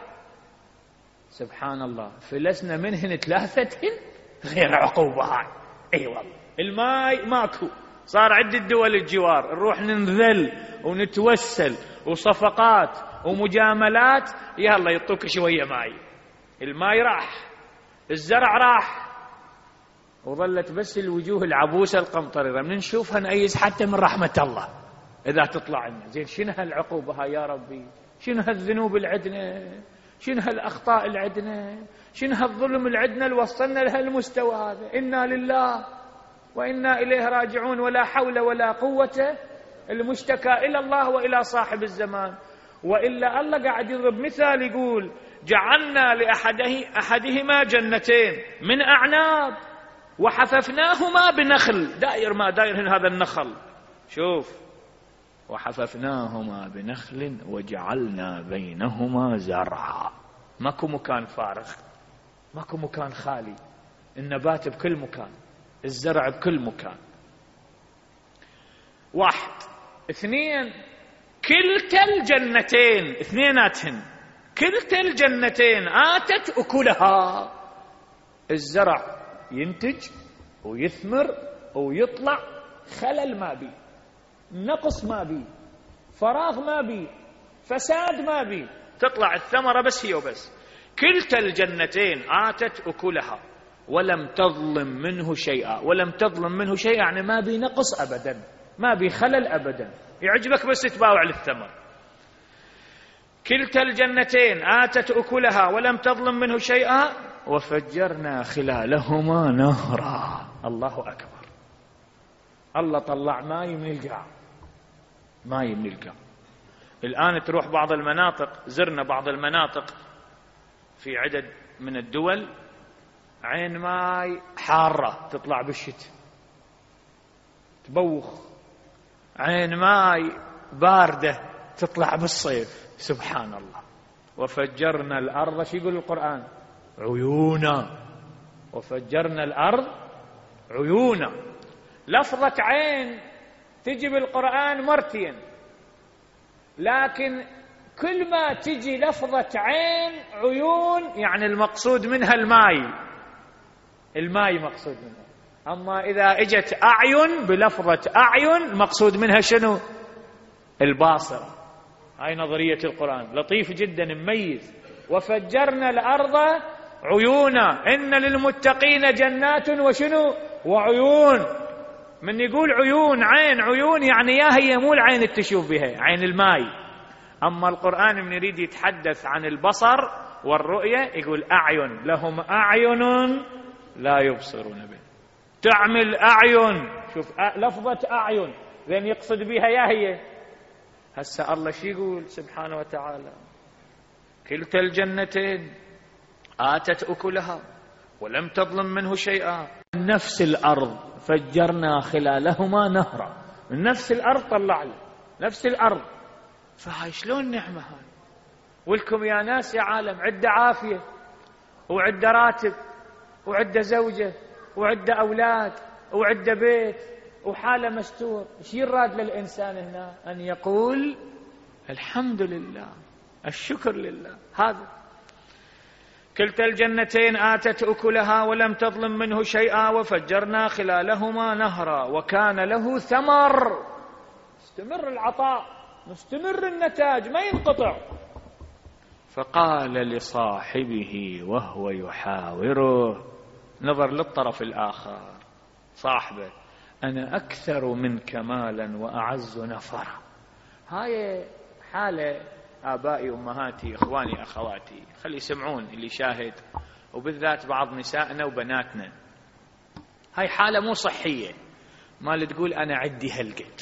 سبحان الله، فلسنا منهن ثلاثة غير عقوبة هاي. اي والله الماي ماكو، صار عدة دول الجوار نروح ننذل ونتوسل وصفقات ومجاملات، يلا يعطوك شوية ماي. الماي راح، الزرع راح، وظلت بس الوجوه العبوسة القمطريرة من نشوفها نأيس حتى من رحمة الله إذا تطلع لنا. زين شنو هالعقوبة هاي يا ربي؟ شنو هالذنوب اللي عندنا؟ شنو هالأخطاء اللي عندنا؟ شنو هالظلم اللي عندنا اللي وصلنا لهالمستوى هذا؟ إنا لله وإنا إليه راجعون، ولا حول ولا قوة. المشتكى إلى الله وإلى صاحب الزمان. وإلا الله قاعد يضرب مثال يقول جعلنا لأحده أحدهما جنتين من أعناب وحففناهما بنخل. داير ما داير هذا النخل. شوف، وحففناهما بنخل وجعلنا بينهما زرعا. ماكو مكان فارغ، ماكو مكان خالي، النبات بكل مكان، الزرع بكل مكان. واحد. اثنين، كلتا الجنتين، اثنيناتهن، كلتا الجنتين آتت أكلها. الزرع ينتج ويثمر ويطلع، خلل ما بي، نقص ما بي، فراغ ما بي، فساد ما بي، تطلع الثمرة بس هي وبس. كلتا الجنتين آتت أكلها ولم تظلم منه شيئا. ولم تظلم منه شيئا يعني ما بي نقص أبدا، ما بي خلل أبدا، يعجبك بس تباوع للثمر. كلتا الجنتين آتت أكلها ولم تظلم منه شيئا وفجرنا خلالهما نهرا. الله أكبر. الله طلع ماي من القاع، ماي من القاع. الآن تروح بعض المناطق، زرنا بعض المناطق في عدد من الدول، عين ماي حارة تطلع بالشتاء تبوخ، عين ماي باردة تطلع بالصيف. سبحان الله. وفجرنا الأرض، شو يقول القرآن؟ عيونا. وفجرنا الأرض عيونا. لفظة عين تجي بالقرآن مرتين، لكن كل ما تجي لفظة عين عيون يعني المقصود منها الماي، الماي مقصود منها. أما إذا اجت أعين بلفظة أعين مقصود منها شنو؟ الباصرة. هاي نظرية القرآن، لطيف جدا مميز. وفجرنا الأرض عيونا إن للمتقين جنات وشنو؟ وعيون. من يقول عيون، عين، عيون يعني يا هي مو العين اللي تشوف بها، عين الماي. أما القرآن من يريد يتحدث عن البصر والرؤية يقول أعين، لهم أعين لا يبصرون به. تعمل أعين، شوف لفظة أعين، لأن يقصد بها يا هي هسه الله شي يقول سبحانه وتعالى؟ كلتا الجنتين آتت أكلها ولم تظلم منه شيئا. من نفس الأرض فجرنا خلالهما نهرا، من نفس الأرض طلع له، نفس الأرض. فهاي شلون نعمة هاي؟ ولكم يا ناس يا عالم عدة عافية وعدة راتب وعدة زوجة وعدة أولاد وعدة بيت وحالة مستور. ايش يراد للإنسان هنا؟ أن يقول الحمد لله، الشكر لله. هذا كلتا الجنتين آتت أكلها ولم تظلم منه شيئا وفجرنا خلالهما نهرا وكان له ثمر. مستمر العطاء، مستمر النتاج، ما ينقطع. فقال لصاحبه وهو يحاوره، نظر للطرف الآخر صاحبه، أنا أكثر منك مالا وأعز نفرا. هاي حالة آبائي أمهاتي إخواني أخواتي، خلي يسمعون اللي شاهد، وبالذات بعض نسائنا وبناتنا. هاي حالة مو صحية، ما اللي تقول أنا عدي هالقد،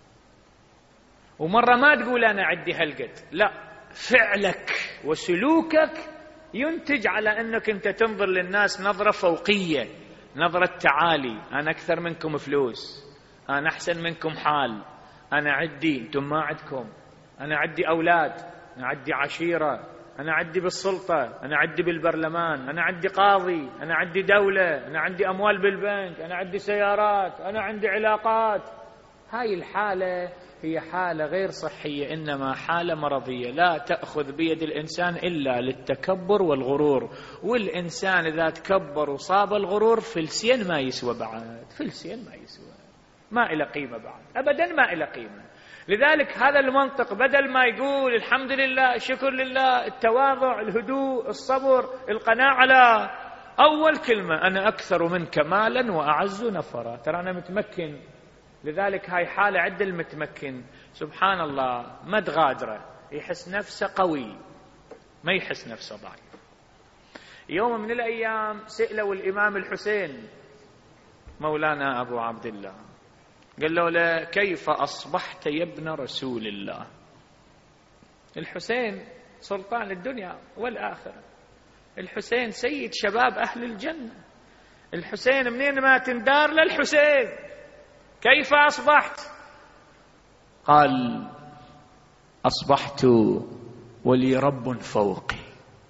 ومرة ما تقول أنا عدي هالقد، لا، فعلك وسلوكك ينتج على أنك أنت تنظر للناس نظرة فوقية، نظرة تعالي. أنا أكثر منكم فلوس، أنا أحسن منكم حال، أنا عدي أنتم ما عدكم، أنا عدي أولاد، أنا عدي عشيرة، أنا عدي بالسلطة، أنا عدي بالبرلمان، أنا عدي قاضي، أنا عدي دولة، أنا عندي أموال بالبنك، أنا عندي سيارات، أنا عندي علاقات. هاي الحالة هي حالة غير صحية، إنما حالة مرضية لا تأخذ بيد الإنسان إلا للتكبر والغرور. والإنسان إذا تكبر وصاب الغرور فلسين ما يسوى، بعد فلسين ما يسوى، ما إلى قيمة بعد، أبدا ما إلى قيمة. لذلك هذا المنطق بدل ما يقول الحمد لله، الشكر لله، التواضع، الهدوء، الصبر، القناعة، لا، أول كلمة أنا أكثر منك مالا وأعز نفرا، ترى أنا متمكن. لذلك هاي حالة عند المتمكن سبحان الله ما تغادره، يحس نفسه قوي، ما يحس نفسه ضعيف. يوم من الأيام سئلوا الإمام الحسين مولانا أبو عبد الله، قال له, له كيف أصبحت يا ابن رسول الله؟ الحسين سلطان الدنيا والآخرة، الحسين سيد شباب أهل الجنة، الحسين منين ما تندار للحسين، كيف أصبحت؟ قال أصبحت ولي رب فوقي.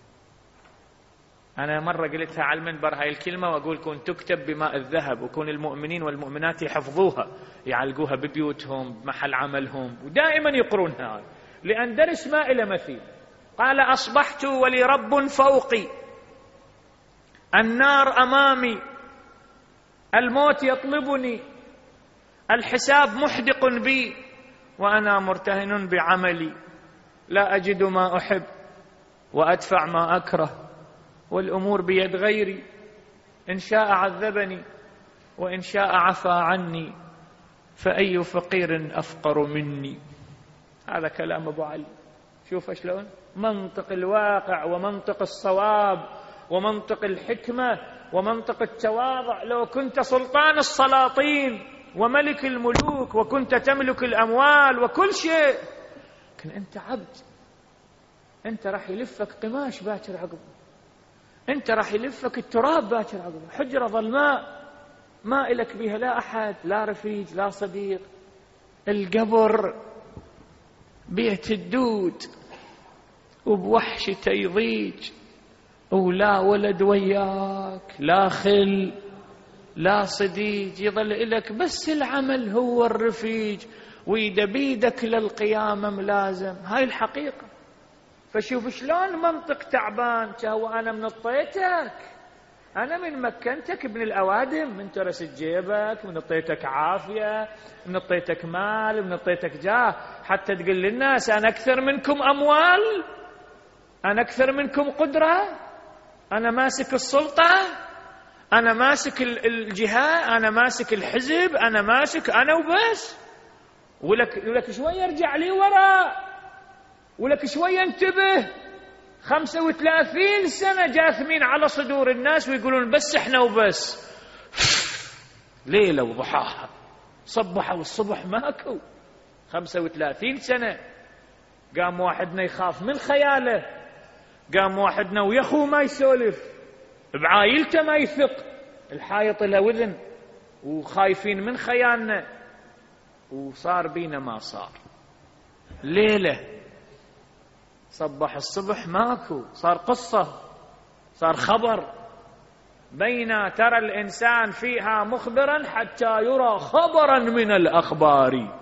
أنا مرة قلتها على المنبر هاي الكلمة، وأقول كون تكتب بماء الذهب، وكون المؤمنين والمؤمنات يحفظوها، يعلقوها ببيوتهم بمحل عملهم، ودائما يقرونها، لأن درس ما إلى مثيل. قال أصبحت ولي رب فوقي، النار أمامي، الموت يطلبني، الحساب محدق بي، وأنا مرتهن بعملي، لا أجد ما أحب وأدفع ما أكره، والأمور بيد غيري، إن شاء عذبني وإن شاء عفى عني، فأي فقير أفقر مني. هذا كلام أبو علي. شوف شلون منطق الواقع ومنطق الصواب ومنطق الحكمة ومنطق التواضع. لو كنت سلطان السلاطين وملك الملوك وكنت تملك الأموال وكل شيء، لكن أنت عبد، أنت راح يلفك قماش باكر عقبه، أنت راح يلفك التراب باكر عقبه، حجرة ظلماء ما إلك بها لا أحد، لا رفيق لا صديق، القبر بيت الدود وبوحشته يضيج، ولا ولد وياك، لا خل لا صديق، يظل إلك بس العمل هو الرفيق، وإذا بيدك للقيامة ملازم. هاي الحقيقة. فشوف شلون منطق تعبان. هو أنا من اطيتك، أنا من مكنتك ابن الأوادم، من ترست جيبك، من اطيتك عافية، من اطيتك مال، من اطيتك جاه، حتى تقول للناس أنا أكثر منكم أموال، أنا أكثر منكم قدرة، أنا ماسك السلطة، أنا ماسك الجهة، أنا ماسك الحزب، أنا ماسك أنا وبس. ولك, ولك شوية ارجع لي وراء، ولك شوية انتبه. خمسة وثلاثين سنة جاثمين على صدور الناس ويقولون بس احنا وبس، ليلة وضحاها، صبحوا والصبح ماكو. خمسة وثلاثين سنة قام واحدنا يخاف من خياله، قام واحدنا ويخو ما يسولف، بعايلته ما يثق، الحايط له وذن، وخايفين من خيالنا، وصار بينا ما صار. ليلة صبح الصبح ماكو، صار قصة، صار خبر. بين ترى الإنسان فيها مخبرا حتى يرى خبرا من الأخبار.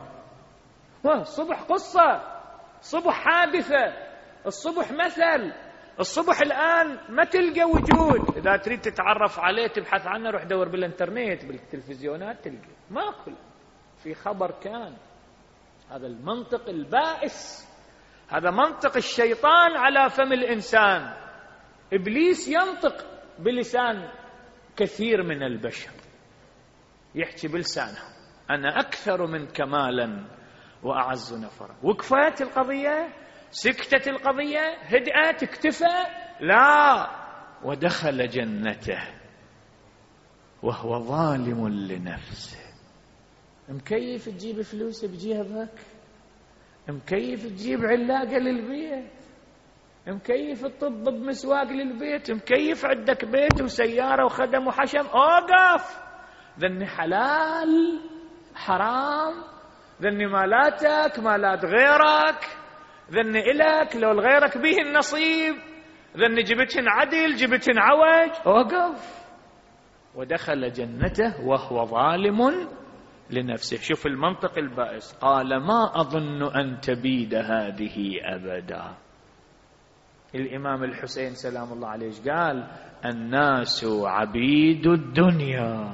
الصبح قصة، الصبح حادثة، الصبح مثل، الصبح الآن ما تلقى وجود. إذا تريد تتعرف عليه تبحث عنه روح دور بالإنترنت بالتلفزيونات تلقى، ماكو، في خبر كان. هذا المنطق البائس، هذا منطق الشيطان على فم الإنسان. إبليس ينطق بلسان كثير من البشر، يحكي بلسانه، أنا أكثر من كمالا وأعز نفرا. وقفت القضية، سكتت القضية، هدأت، اكتفى؟ لا، ودخل جنته وهو ظالم لنفسه. مكيف تجيب فلوس بجيبك، مكيف تجيب علاقة للبيت، مكيف تطب بمسواق للبيت، مكيف عندك بيت وسيارة وخدم وحشم. اوقف، ذني حلال حرام، ذني مالاتك مالات غيرك، ذني إلك لو لغيرك به النصيب، ذني جبتهن عدل جبتهن عوج. اوقف. ودخل جنته وهو ظالم لنفسه. شوف المنطق البائس. قال ما أظن أن تبيد هذه أبدا. الإمام الحسين سلام الله عليه قال الناس عبيد الدنيا،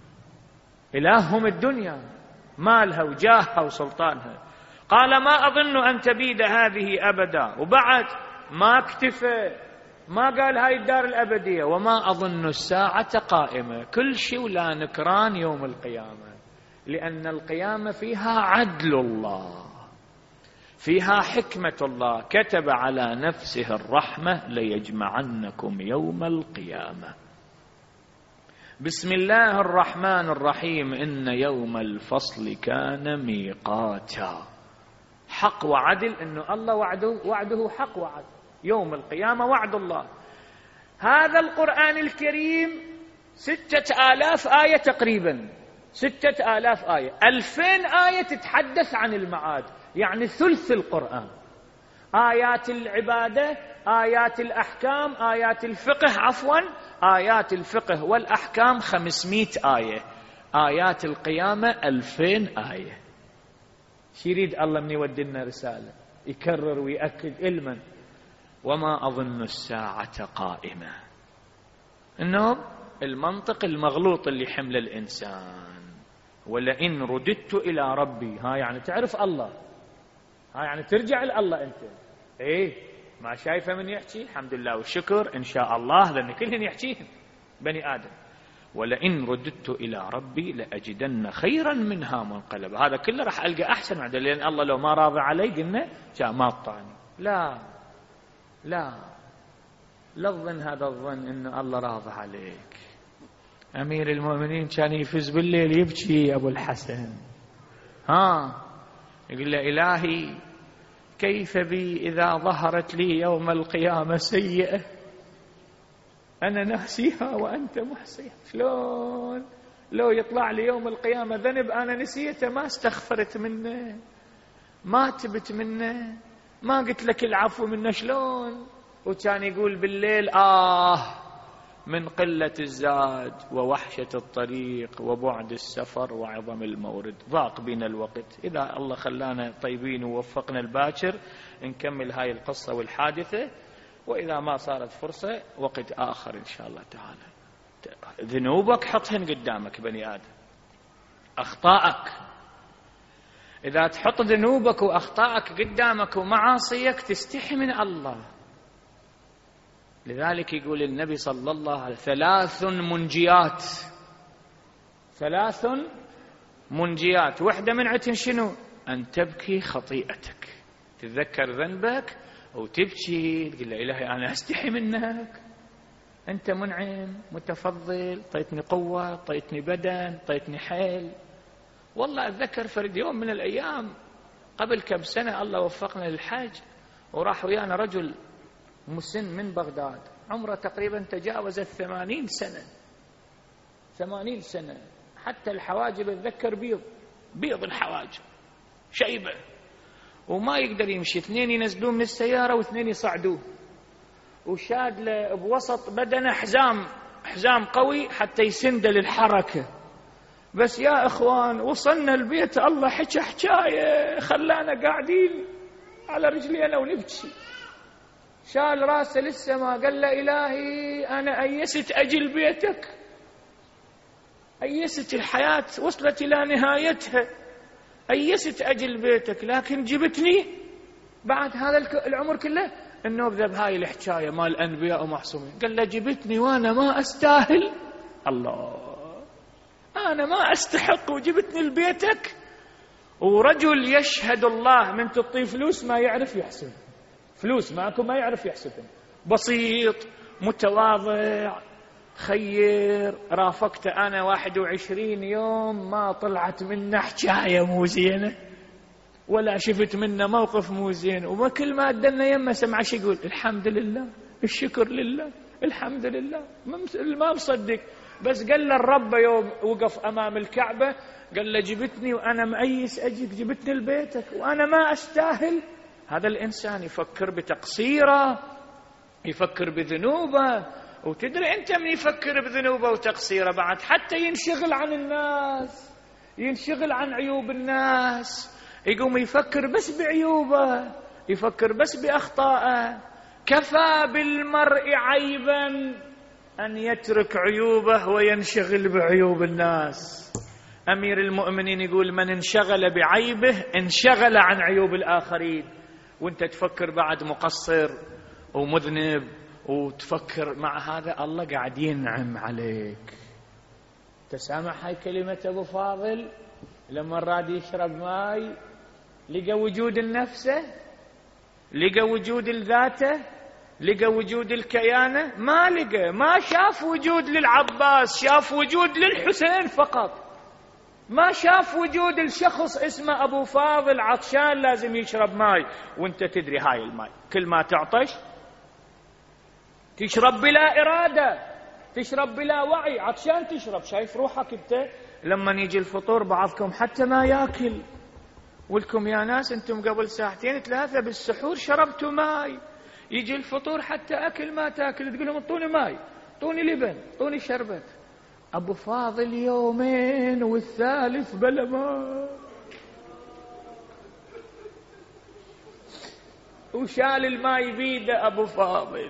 إلههم الدنيا، مالها وجاهها وسلطانها. قال ما أظن أن تبيد هذه أبدا. وبعد ما اكتفى، ما قال هاي الدار الأبدية، وما أظن الساعة قائمة. كل شيء ولا نكران يوم القيامة، لأن القيامة فيها عدل الله، فيها حكمة الله. كتب على نفسه الرحمة ليجمعنكم يوم القيامة. بسم الله الرحمن الرحيم. إن يوم الفصل كان ميقاتا. حق وعدل، إنه الله وعده وعده حق وعدل. يوم القيامة وعد الله. هذا القرآن الكريم ستة آلاف آية تقريبا، ستة آلاف آية، ألفين آية تتحدث عن المعاد، يعني ثلث القرآن. آيات العبادة، آيات الأحكام، آيات الفقه، عفوا آيات الفقه والأحكام خمسمائة آية، آيات القيامة ألفين آية. شو يريد الله من يودي لنا رسالة؟ يكرر ويأكد علما. وما أظن الساعة قائمة. إنه المنطق المغلوط اللي حمل الإنسان. ولئن رددت إلى ربي، ها يعني تعرف الله، ها يعني ترجع لله أنت. إيه ما شايفه من يحكي؟ الحمد لله والشكر إن شاء الله، لأن كلهن يحكيهم بني آدم. ولئن رددت إلى ربي لأجدن خيرا منها منقلب. هذا كله راح ألقى أحسن عدل، لأن الله لو ما راضي علي قلنا جاء ما طعني. لا لا لا تظن هذا الظن إن الله راضي عليك. أمير المؤمنين كان يفز بالليل يبكي أبو الحسن، ها يقول له إلهي كيف بي إذا ظهرت لي يوم القيامة سيئة أنا ناسيها وأنت محصيها. شلون لو يطلع لي يوم القيامة ذنب أنا نسيته، ما استغفرت منه، ما تبت منه، ما قلت لك العفو منه، شلون؟ وكان يقول بالليل آه من قلة الزاد ووحشة الطريق وبعد السفر وعظم المورد، ضاق بنا الوقت. إذا الله خلانا طيبين ووفقنا الباكر نكمل هاي القصة والحادثة، وإذا ما صارت فرصة وقت آخر إن شاء الله تعالى. ذنوبك حطهن قدامك بني آدم، أخطاءك إذا تحط ذنوبك وأخطاءك قدامك ومعاصيك تستحي من الله. لذلك يقول النبي صلى الله عليه وسلم ثلاث منجيات، ثلاث منجيات. واحدة منعتن شنو؟ أن تبكي خطيئتك، تتذكر ذنبك وتبكي تقول له إلهي أنا أستحي منك، أنت منعم متفضل، طيتني قوة، طيتني بدن، طيتني حيل. والله أتذكر فرد يوم من الأيام قبل كم سنة الله وفقنا للحج وراح ويانا رجل مسن من بغداد، عمره تقريبا تجاوز الثمانين سنة، ثمانين سنة، حتى الحواجب اتذكر بيض، بيض الحواجب شيبة، وما يقدر يمشي، اثنين ينزلوه من السيارة واثنين يصعدوه، وشاد له بوسط بدنه حزام، حزام قوي حتى يسند للحركة. بس يا اخوان وصلنا البيت الله حكى حكاية خلانا قاعدين على رجلينا ونبكي. شال راسه للسماء قال له إلهي أنا أيست أجل بيتك، أيست الحياة وصلت إلى نهايتها، أيست أجل بيتك، لكن جبتني بعد هذا العمر كله إنه أكذب هاي الحكاية مال الأنبياء ومعصومين. قال له جبتني وأنا ما أستاهل، الله أنا ما أستحق وجبتني لبيتك. ورجل يشهد الله من تعطيه فلوس ما يعرف يحسب، فلوس معكم ما يعرف يحسبهم، بسيط متواضع خير. رافقت أنا واحد وعشرين يوم ما طلعت منه حكاية مو زينة ولا شفت منه موقف مو زين، وما كل ما أدلنا يمه سمع شي يقول الحمد لله الشكر لله الحمد لله، ما مصدق. بس قال له الرب يوم وقف أمام الكعبة قال له جبتني وأنا مأيس أجيك، جبتني لبيتك وأنا ما أستاهل. هذا الإنسان يفكر بتقصيره، يفكر بذنوبه، وتدري أنت من يفكر بذنوبه وتقصيره بعد حتى ينشغل عن الناس، ينشغل عن عيوب الناس، يقوم يفكر بس بعيوبه، يفكر بس بأخطائه. كفى بالمرء عيبا أن يترك عيوبه وينشغل بعيوب الناس. أمير المؤمنين يقول من انشغل بعيبه انشغل عن عيوب الآخرين. وانت تفكر بعد مقصر ومذنب وتفكر مع هذا الله قاعد ينعم عليك. تسامع هاي كلمة أبو فاضل لما راد يشرب ماي لقى وجود النفس، لقى وجود الذاته، لقى وجود الكيانة، ما لقى، ما شاف وجود للعباس، شاف وجود للحسين فقط، ما شاف وجود الشخص اسمه أبو فاضل عطشان لازم يشرب ماي. وانت تدري هاي الماي كل ما تعطش تشرب بلا إرادة، تشرب بلا وعي، عطشان تشرب، شايف روحك انت. لما يجي الفطور بعضكم حتى ما ياكل، ولكم يا ناس انتم قبل ساعتين ثلاثة بالسحور شربتوا ماي، يجي الفطور حتى أكل ما تاكل تقول لهم اعطوني ماي، اعطوني لبن، اعطوني شربت. أبو فاضل يومين والثالث بلا ماء، وشال الماء بيده أبو فاضل،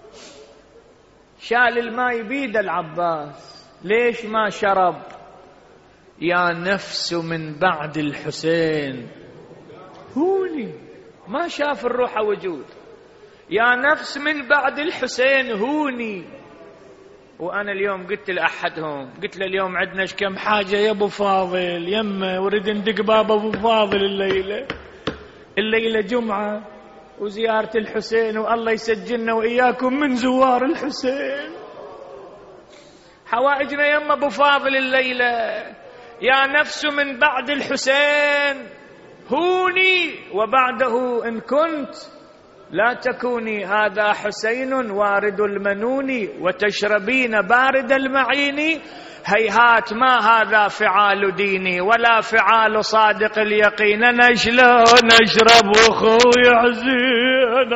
شال الماء بيده العباس. ليش ما شرب؟ يا نفس من بعد الحسين هوني، ما شاف الروح وجود. يا نفس من بعد الحسين هوني. وأنا اليوم قلت لأحدهم، قلت له اليوم عندنا كم حاجة يا أبو فاضل، يمه ورد ندق باب أبو فاضل الليلة، الليلة جمعة وزيارة الحسين، والله يسجلنا وإياكم من زوار الحسين، حوائجنا يم أبو فاضل الليلة. يا نفس من بعد الحسين هوني وبعده إن كنت لا تكوني، هذا حسين وارد المنون وتشربين بارد المعين. هيهات ما هذا فعال ديني ولا فعال صادق اليقين. أنا شلون أشرب وخوي حزين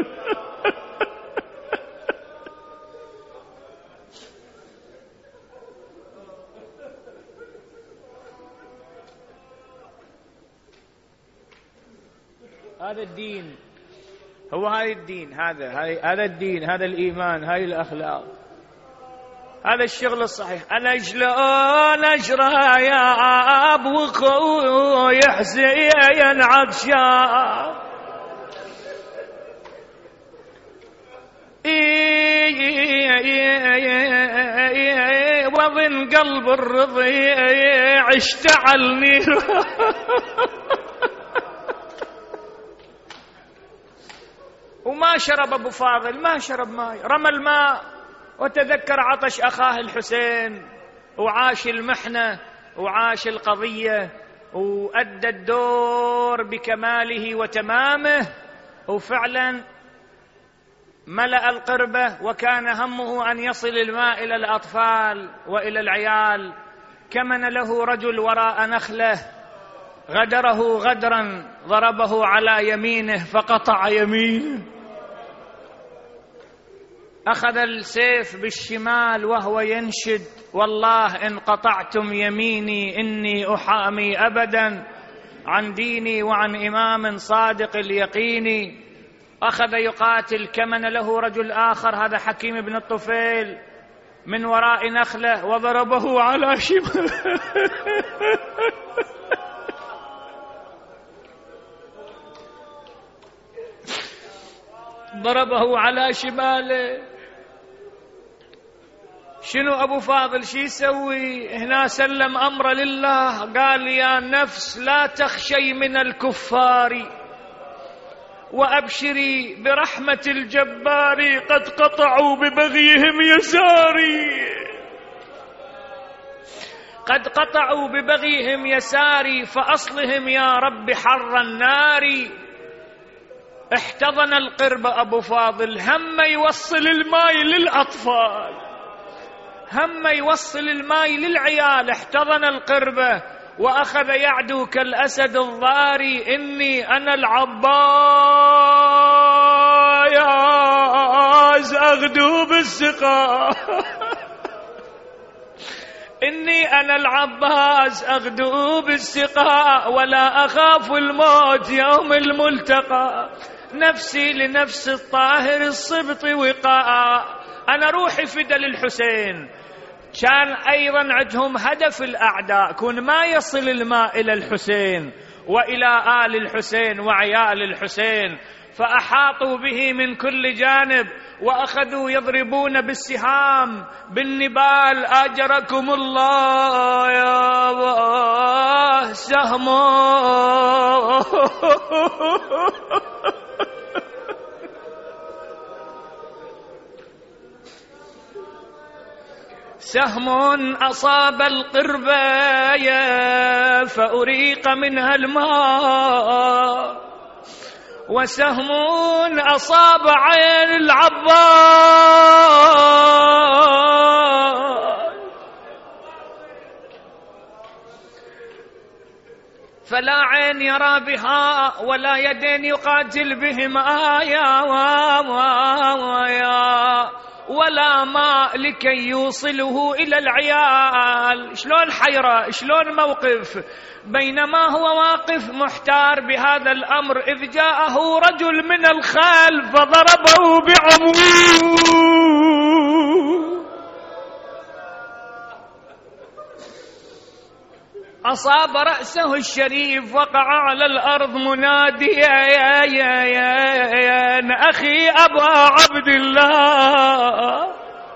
هذا الدين، هو هاي الدين، هذا هاي هذا الدين، هذا الإيمان، هاي الأخلاق، هذا الشغل الصحيح. أنا شلون أشرى يا أبو خوي حسين عطشان، وظن قلب الرضيع اشتعل نير. وما شرب أبو فاضل، ما شرب ماء، رمى الماء وتذكر عطش أخاه الحسين، وعاش المحنة وعاش القضية وأدى الدور بكماله وتمامه، وفعلا ملأ القربة، وكان همه أن يصل الماء إلى الأطفال وإلى العيال. كمن له رجل وراء نخلة، غدره غدرا، ضربه على يمينه فقطع يمينه، أخذ السيف بالشمال وهو ينشد: والله إن قطعتم يميني إني أحامي أبدا عن ديني وعن إمام صادق اليقين. أخذ يقاتل. كمن له رجل آخر، هذا حكيم بن الطفيل، من وراء نخلة، وضربه على شمال ضربه على شماله. شنو أبو فاضل شي يسوي هنا؟ سلم أمر لله، قال: يا نفس لا تخشي من الكفار وأبشري برحمة الجبار، قد قطعوا ببغيهم يساري، قد قطعوا ببغيهم يساري، فأصلهم يا رب حر النار. احتضن القرب أبو فاضل، هم يوصل الماء للأطفال، هم يوصل الماء للعيال. احتضن القربة وأخذ يعدو كالأسد الضاري: إني أنا العباس أغدو بالسقاء إني أنا العباس أغدو بالسقاء، ولا أخاف الموت يوم الملتقى، نفسي لنفس الطاهر الصبط وقاء. أنا روحي فدا للحسين. كان أيضا عندهم هدف الأعداء، كون ما يصل الماء إلى الحسين وإلى آل الحسين وعيال الحسين، فأحاطوا به من كل جانب، وأخذوا يضربون بالسهام بالنبال. آجركم الله يا الله سهم سهم أصاب القربة فأريق منها الماء، وسهم أصاب عين العباس فلا عين يرى بها ولا يدين يقاتل بهما يا ويا ولا ماء لكي يوصله إلى العيال. شلون حيرة، شلون موقف؟ بينما هو واقف محتار بهذا الأمر، إذ جاءه رجل من الخلف فضربه بعمود، أصاب رأسه الشريف، وقع على الأرض مناديا: يا يا يا أخي أبا عبد الله.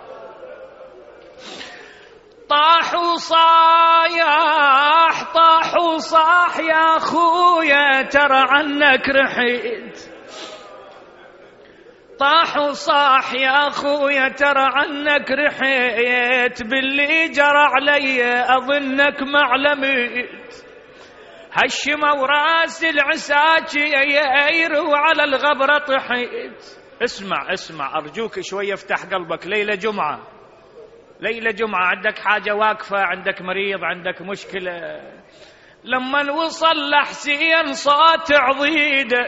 طاحوا صايح طاحوا صاح يا أخويا ترى عنك رحيت، طاحوا صاح يا أخويا ترى عنك رحيت، باللي جرى علي أظنك معلميت، هشموا راس العساكي ييروا على الغبرة طحيت. اسمع اسمع أرجوك شوية افتح قلبك، ليلة جمعة، ليلة جمعة، عندك حاجة واقفة، عندك مريض، عندك مشكلة. لما وصل لحسين صوت عضيده،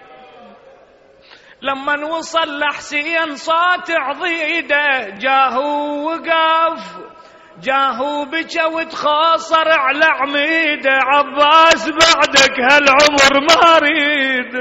لما وصل لحسين صوت عضيده، جاهو وقف، جاهو بكى وتخاصر على عميده، عباس بعدك هالعمر ما اريد،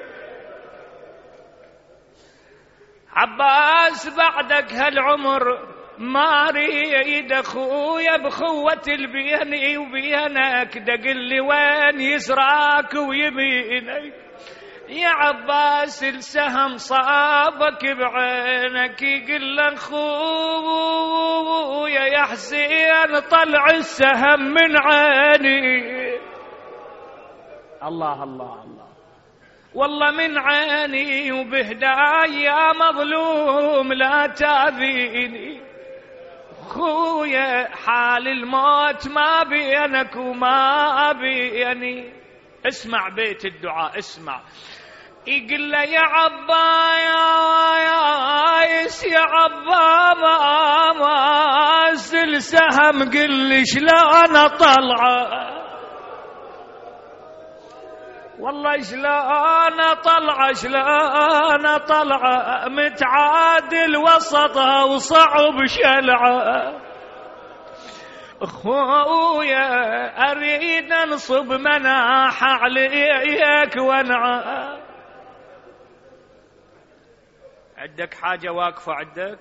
عباس بعدك هالعمر ما اريد، اخويا بخوة البيني وبينك، دق لي وين يسراك ويمينك، يا عباس السهم صابك بعينك، يقول اخويا يا حسين طلع السهم من عيني، الله الله الله والله من عيني، وبهداي يا مظلوم لا تاذيني، خويا حال الموت ما بينك وما بيني. اسمع بيت الدعاء، اسمع. يقول له يا عبا يايس يا عبا ما ماس السهم قل لي شلون اطلعه، والله شلون اطلعه شلون اطلعه، متعادل وسطها وصعب شلعه. اخويا اريد انصب مناح عليك وانعه. عندك حاجة واقفة عندك؟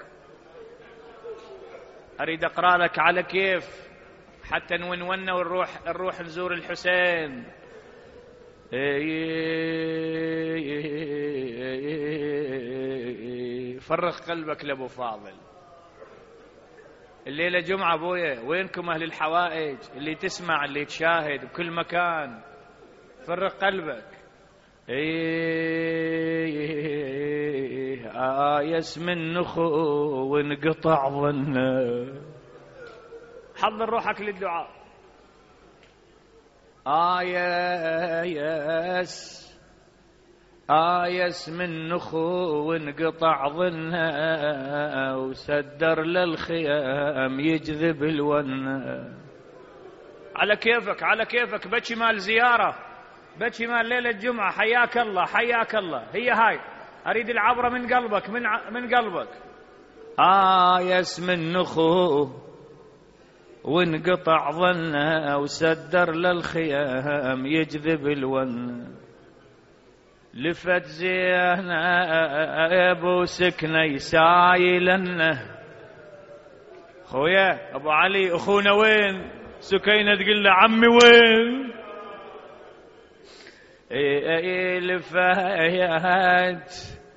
اريد اقرا لك على كيف حتى نونونا ونروح نروح نزور الحسين. فرغ قلبك لابو فاضل. الليلة جمعة ابويا، وينكم اهل الحوائج اللي تسمع اللي تشاهد بكل مكان؟ فرغ قلبك. آيس من نخو وانقطع ظنه. حضر روحك للدعاء. آيس آيس من نخو وانقطع ظنه، وسدر للخيام يجذب الونه. على كيفك على كيفك، بكي مال زيارة، بكي مال ليلة الجمعة. حياك الله حياك الله. هي هاي، أريد العبرة من قلبك من ع... من قلبك. آيس من نخو وانقطع ظنه، وسدر للخيام يجذب الون. لفت زينب وسكنه يسايلنه. خويا أبو علي أخونا وين؟ سكينة تقول له عمي وين؟ اي اي لفت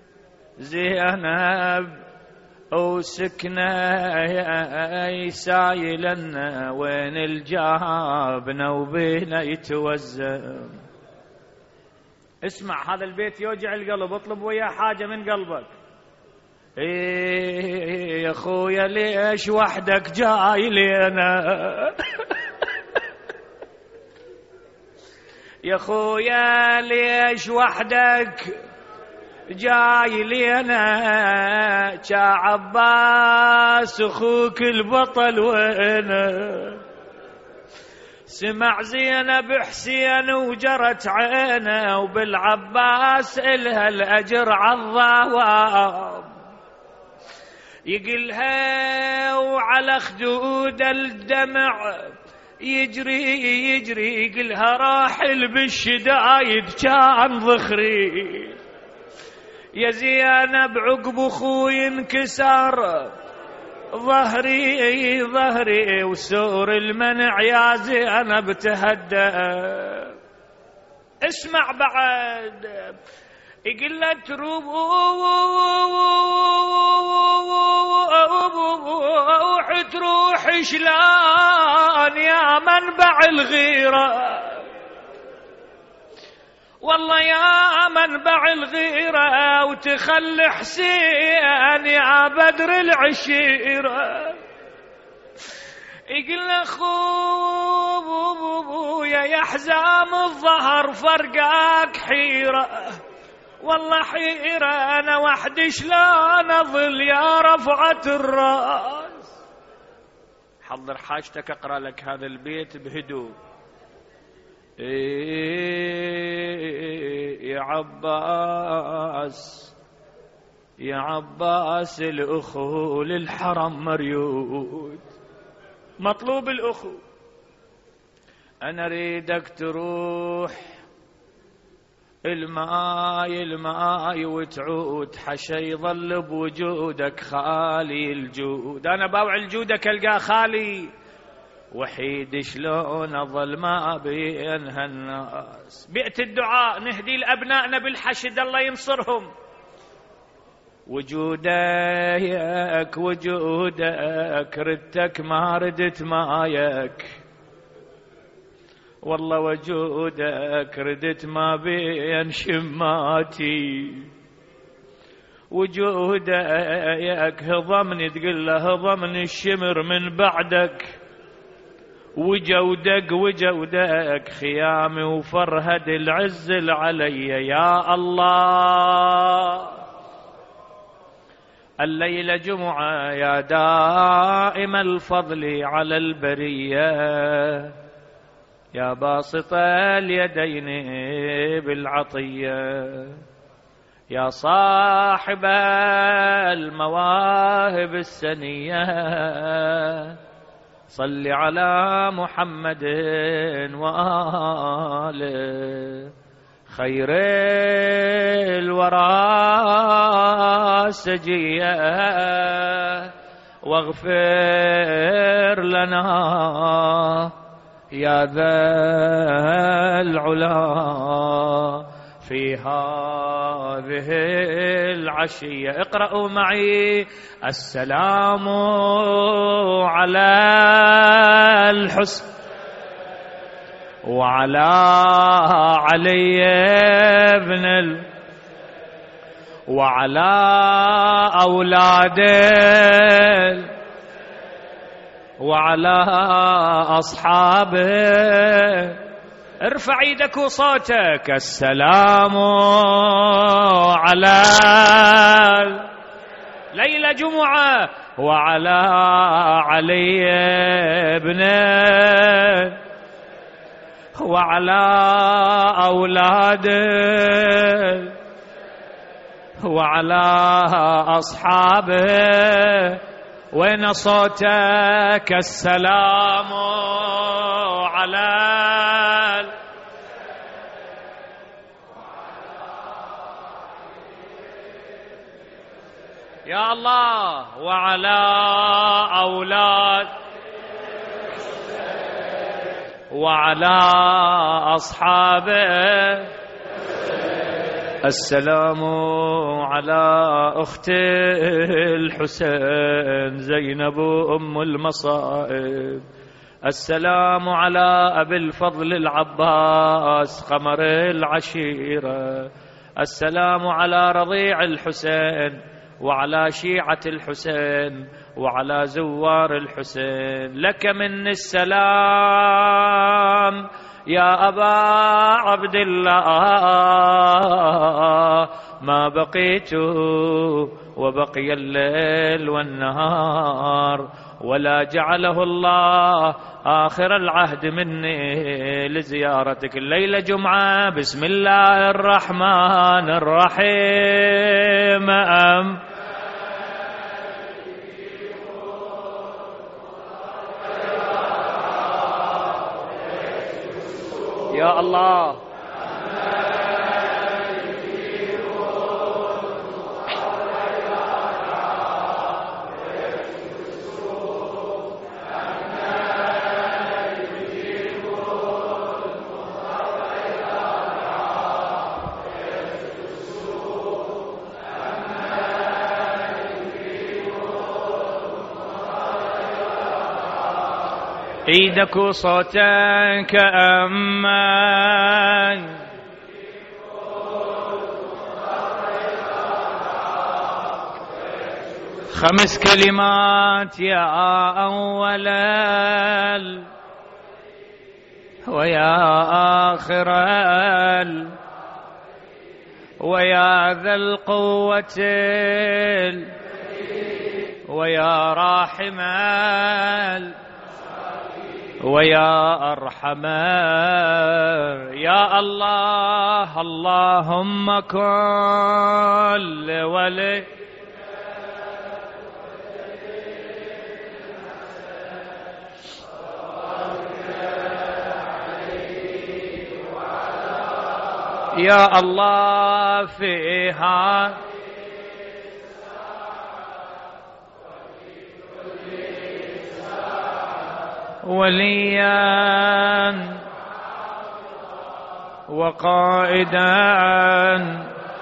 زينب وسكنه يسايلنا، وين الجابنا وبينا يتوزم. اسمع هذا البيت يوجع القلب، اطلب وياه حاجة من قلبك. ايه يا خويا ليش وحدك جاي لينا؟ يا خويا ليش وحدك جاي لينا؟ جا عباس اخوك البطل وينه؟ سمع زينب حسين وجرت عينه، وبالعباس إلها الأجر عالضواب. يقلها وعلى خدود الدمع يجري يجري، يقلها راحل بالشدايد كان ظخري. يا زينب عقب اخوي انكسر ظهري ظهري، وسور المنع يا زينب تهدى. اسمع بعد. يقول له تروح تروح شلون يا منبع الغيرة، والله يا منبع الغيرة، وتخلي حسين يا بدر العشيرة. يقول له خويا يا حزام الظهر فرقاك حيرة، والله حيرة أنا وحدي شلون أظل يا رفعة الرأس. حضر حاجتك أقرأ لك هذا البيت بهدوء. إيه يا عباس يا عباس الأخو للحرم مريود، مطلوب الأخو. أنا أريدك تروح الماي الماي وتعود، حشا يظل بوجودك خالي الجود. أنا باوع الجودك ألقاه خالي وحيد، شلون أظل ما بين هالناس. بيئة الدعاء نهدي لأبنائنا بالحشد الله ينصرهم. وجودك وجودك ردتك ما ردت مايك، والله وجودك ردت ما بين شماتي. وجودك هضمني، تقول له هضمني الشمر من بعدك، وجودك وجودك خيامي وفرهد العز علي يا الله. الليلة جمعة يا دائم الفضل على البرية، يا باسط اليدين بالعطية، يا صاحب المواهب السنية، صل على محمد وآله خير الورى سجية، واغفر لنا يا ذا العلا في هذه العشية. اقرأوا معي: السلام على الحسن وعلى علي بن ال وعلى أولاد وعلى أصحابه. ارفع ايدك وصوتك: السلام على ليلة جمعة وعلى علي بن وعلى أولاده وعلى أصحابه. وين صوتك؟ السلام على يا الله وعلى أولاد وعلى أصحابه. السلام على أخت الحسين زينب أم المصائب. السلام على أبي الفضل العباس قمر العشيرة. السلام على رضيع الحسين وعلى شيعة الحسين وعلى زوار الحسين. لك مني السلام يا أبا عبد الله، ما بقيت وبقي الليل والنهار، ولا جعله الله آخر العهد مني لزيارتك. الليلة جمعة. بسم الله الرحمن الرحيم. أم يا الله ايدك وصوتك أمان. خمس كلمات يا أول ويا آخر ويا ذا القوة ويا راحم ويا أرحم. يا الله اللهم كل ولي يا الله فيها وليا وقائدا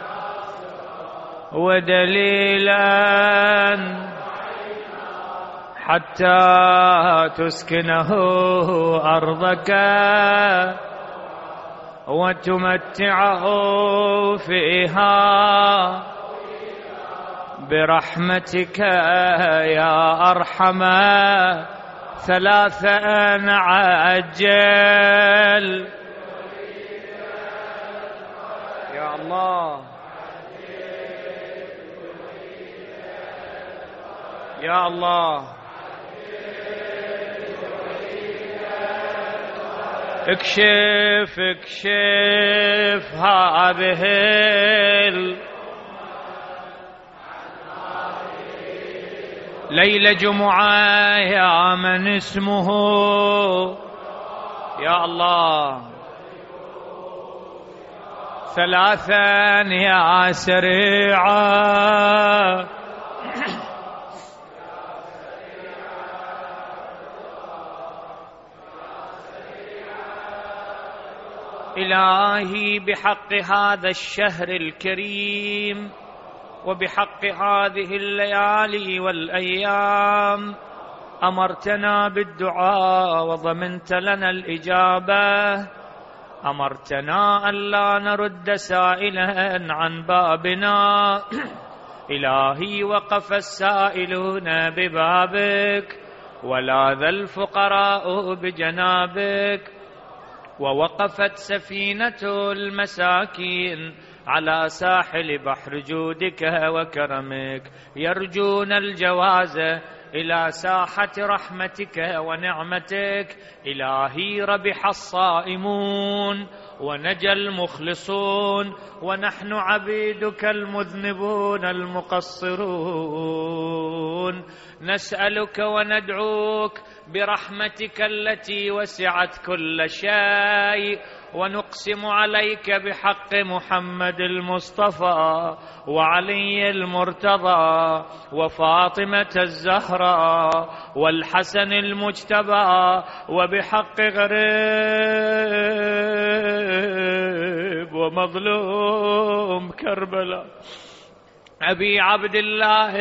ودليلا حتى تسكنه أرضك وتمتعه فيها برحمتك يا أرحم ثلاثا عجل يا الله يا الله اكشف اكشف هذه ليلة جمعة يا من اسمه يا الله ثلاثا يا سريعا إلهي بحق هذا الشهر الكريم وبحق هذه الليالي والأيام أمرتنا بالدعاء وضمنت لنا الإجابة. أمرتنا ألا نرد سائلا عن بابنا. إلهي وقف السائلون ببابك ولاذ الفقراء بجنابك ووقفت سفينة المساكين على ساحل بحر جودك وكرمك يرجون الجواز إلى ساحة رحمتك ونعمتك. إلهي ربح الصائمون ونجى المخلصون ونحن عبيدك المذنبون المقصرون نسألك وندعوك برحمتك التي وسعت كل شيء ونقسم عليك بحق محمد المصطفى وعلي المرتضى وفاطمة الزهراء والحسن المجتبى وبحق غريب ومظلوم كربلاء أبي عبد الله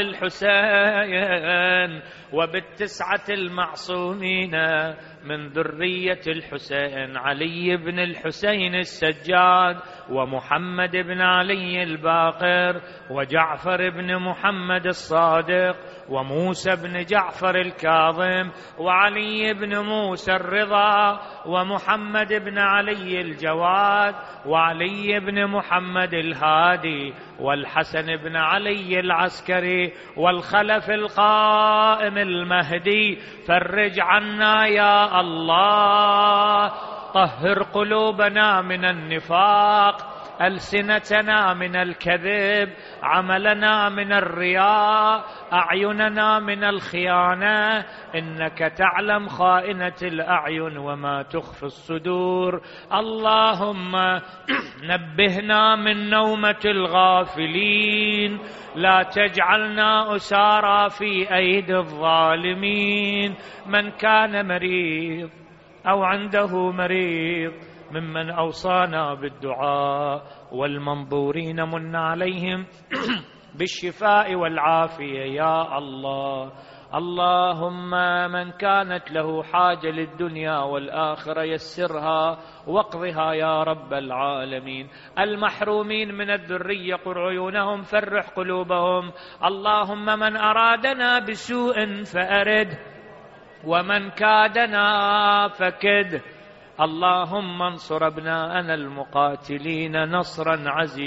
الحسين وبالتسعة المعصومين من ذرية الحسين علي بن الحسين السجاد ومحمد بن علي الباقر وجعفر بن محمد الصادق وموسى بن جعفر الكاظم وعلي بن موسى الرضا ومحمد بن علي الجواد وعلي بن محمد الهادي والحسن بن علي العسكري والخلف القائم المهدي. فرج عنا يا الله. طهر قلوبنا من النفاق ألسنتنا من الكذب عملنا من الرياء أعيننا من الخيانة إنك تعلم خائنة الأعين وما تخفي الصدور. اللهم نبهنا من نومة الغافلين لا تجعلنا أسارى في أيدي الظالمين. من كان مريض أو عنده مريض ممن أوصانا بالدعاء والمنظورين من عليهم بالشفاء والعافية يا الله. اللهم من كانت له حاجة للدنيا والآخرة يسرها واقضها يا رب العالمين. المحرومين من الذرية قر عيونهم فرح قلوبهم. اللهم من أرادنا بسوء فأرد ومن كادنا فكد. اللهم انصر أبناءنا المقاتلين نصرا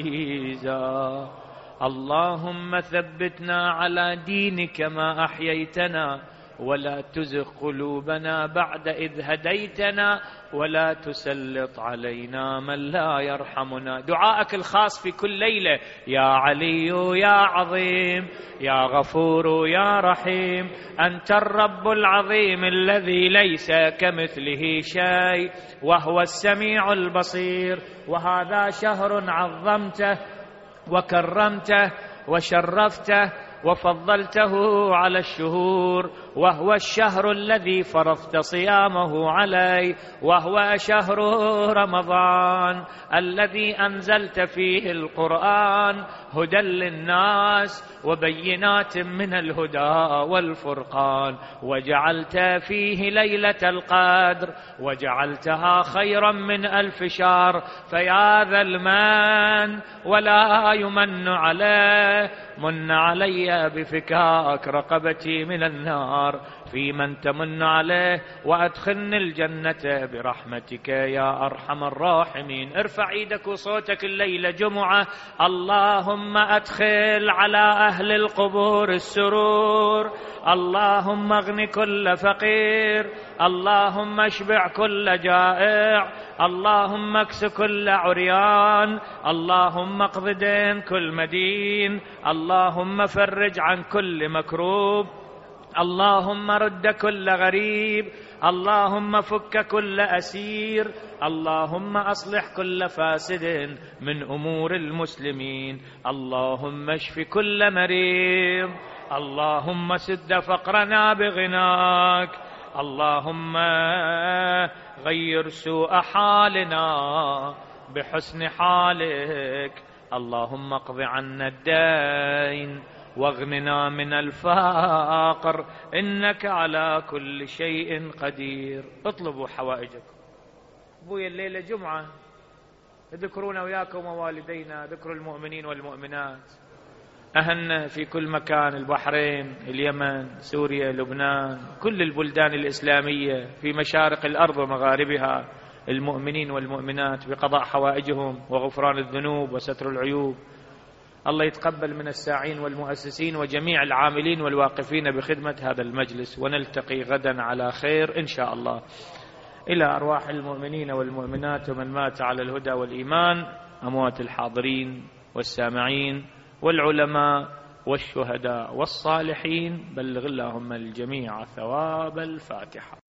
عزيزا. اللهم ثبتنا على دينك ما أحييتنا ولا تزغ قلوبنا بعد إذ هديتنا ولا تسلط علينا من لا يرحمنا. دعاءك الخاص في كل ليلة يا علي يا عظيم يا غفور يا رحيم أنت الرب العظيم الذي ليس كمثله شيء وهو السميع البصير. وهذا شهر عظمته وكرمته وشرفته وفضلته على الشهور وهو الشهر الذي فرضت صيامه عليه وهو شهر رمضان الذي أنزلت فيه القرآن هدى للناس وبينات من الهدى والفرقان، وجعلت فيه ليلة القدر وجعلتها خيرا من ألف شهر، فيا ذا المن ولا يمن عليه، من علي بفكاك رقبتي من النار، في من تمن عليه وأدخلني الجنة برحمتك يا أرحم الراحمين. ارفع ايدك وصوتك الليلة جمعة: اللهم أدخل على أهل القبور السرور، اللهم اغن كل فقير، اللهم اشبع كل جائع، اللهم اكس كل عريان، اللهم اقض دين كل مدين، اللهم فرج عن كل مكروب، اللهم رد كل غريب، اللهم فك كل أسير، اللهم أصلح كل فاسد من أمور المسلمين، اللهم اشف كل مريض، اللهم سد فقرنا بغناك، اللهم غير سوء حالنا بحسن حالك، اللهم اقض عنا الدين واغننا من الفقر، إنك على كل شيء قدير. اطلبوا حوائجكم. ابويا الليلة جمعة، ذكرونا وياكم ووالدينا، ذكروا المؤمنين والمؤمنات أهلنا في كل مكان، البحرين، اليمن، سوريا، لبنان، كل البلدان الإسلامية في مشارق الأرض ومغاربها، المؤمنين والمؤمنات بقضاء حوائجهم وغفران الذنوب وستر العيوب. الله يتقبل من الساعين والمؤسسين وجميع العاملين والواقفين بخدمة هذا المجلس، ونلتقي غدا على خير إن شاء الله. إلى أرواح المؤمنين والمؤمنات ومن مات على الهدى والإيمان، أموات الحاضرين والسامعين والعلماء والشهداء والصالحين، بلغ اللهم الجميع ثواب الفاتحة.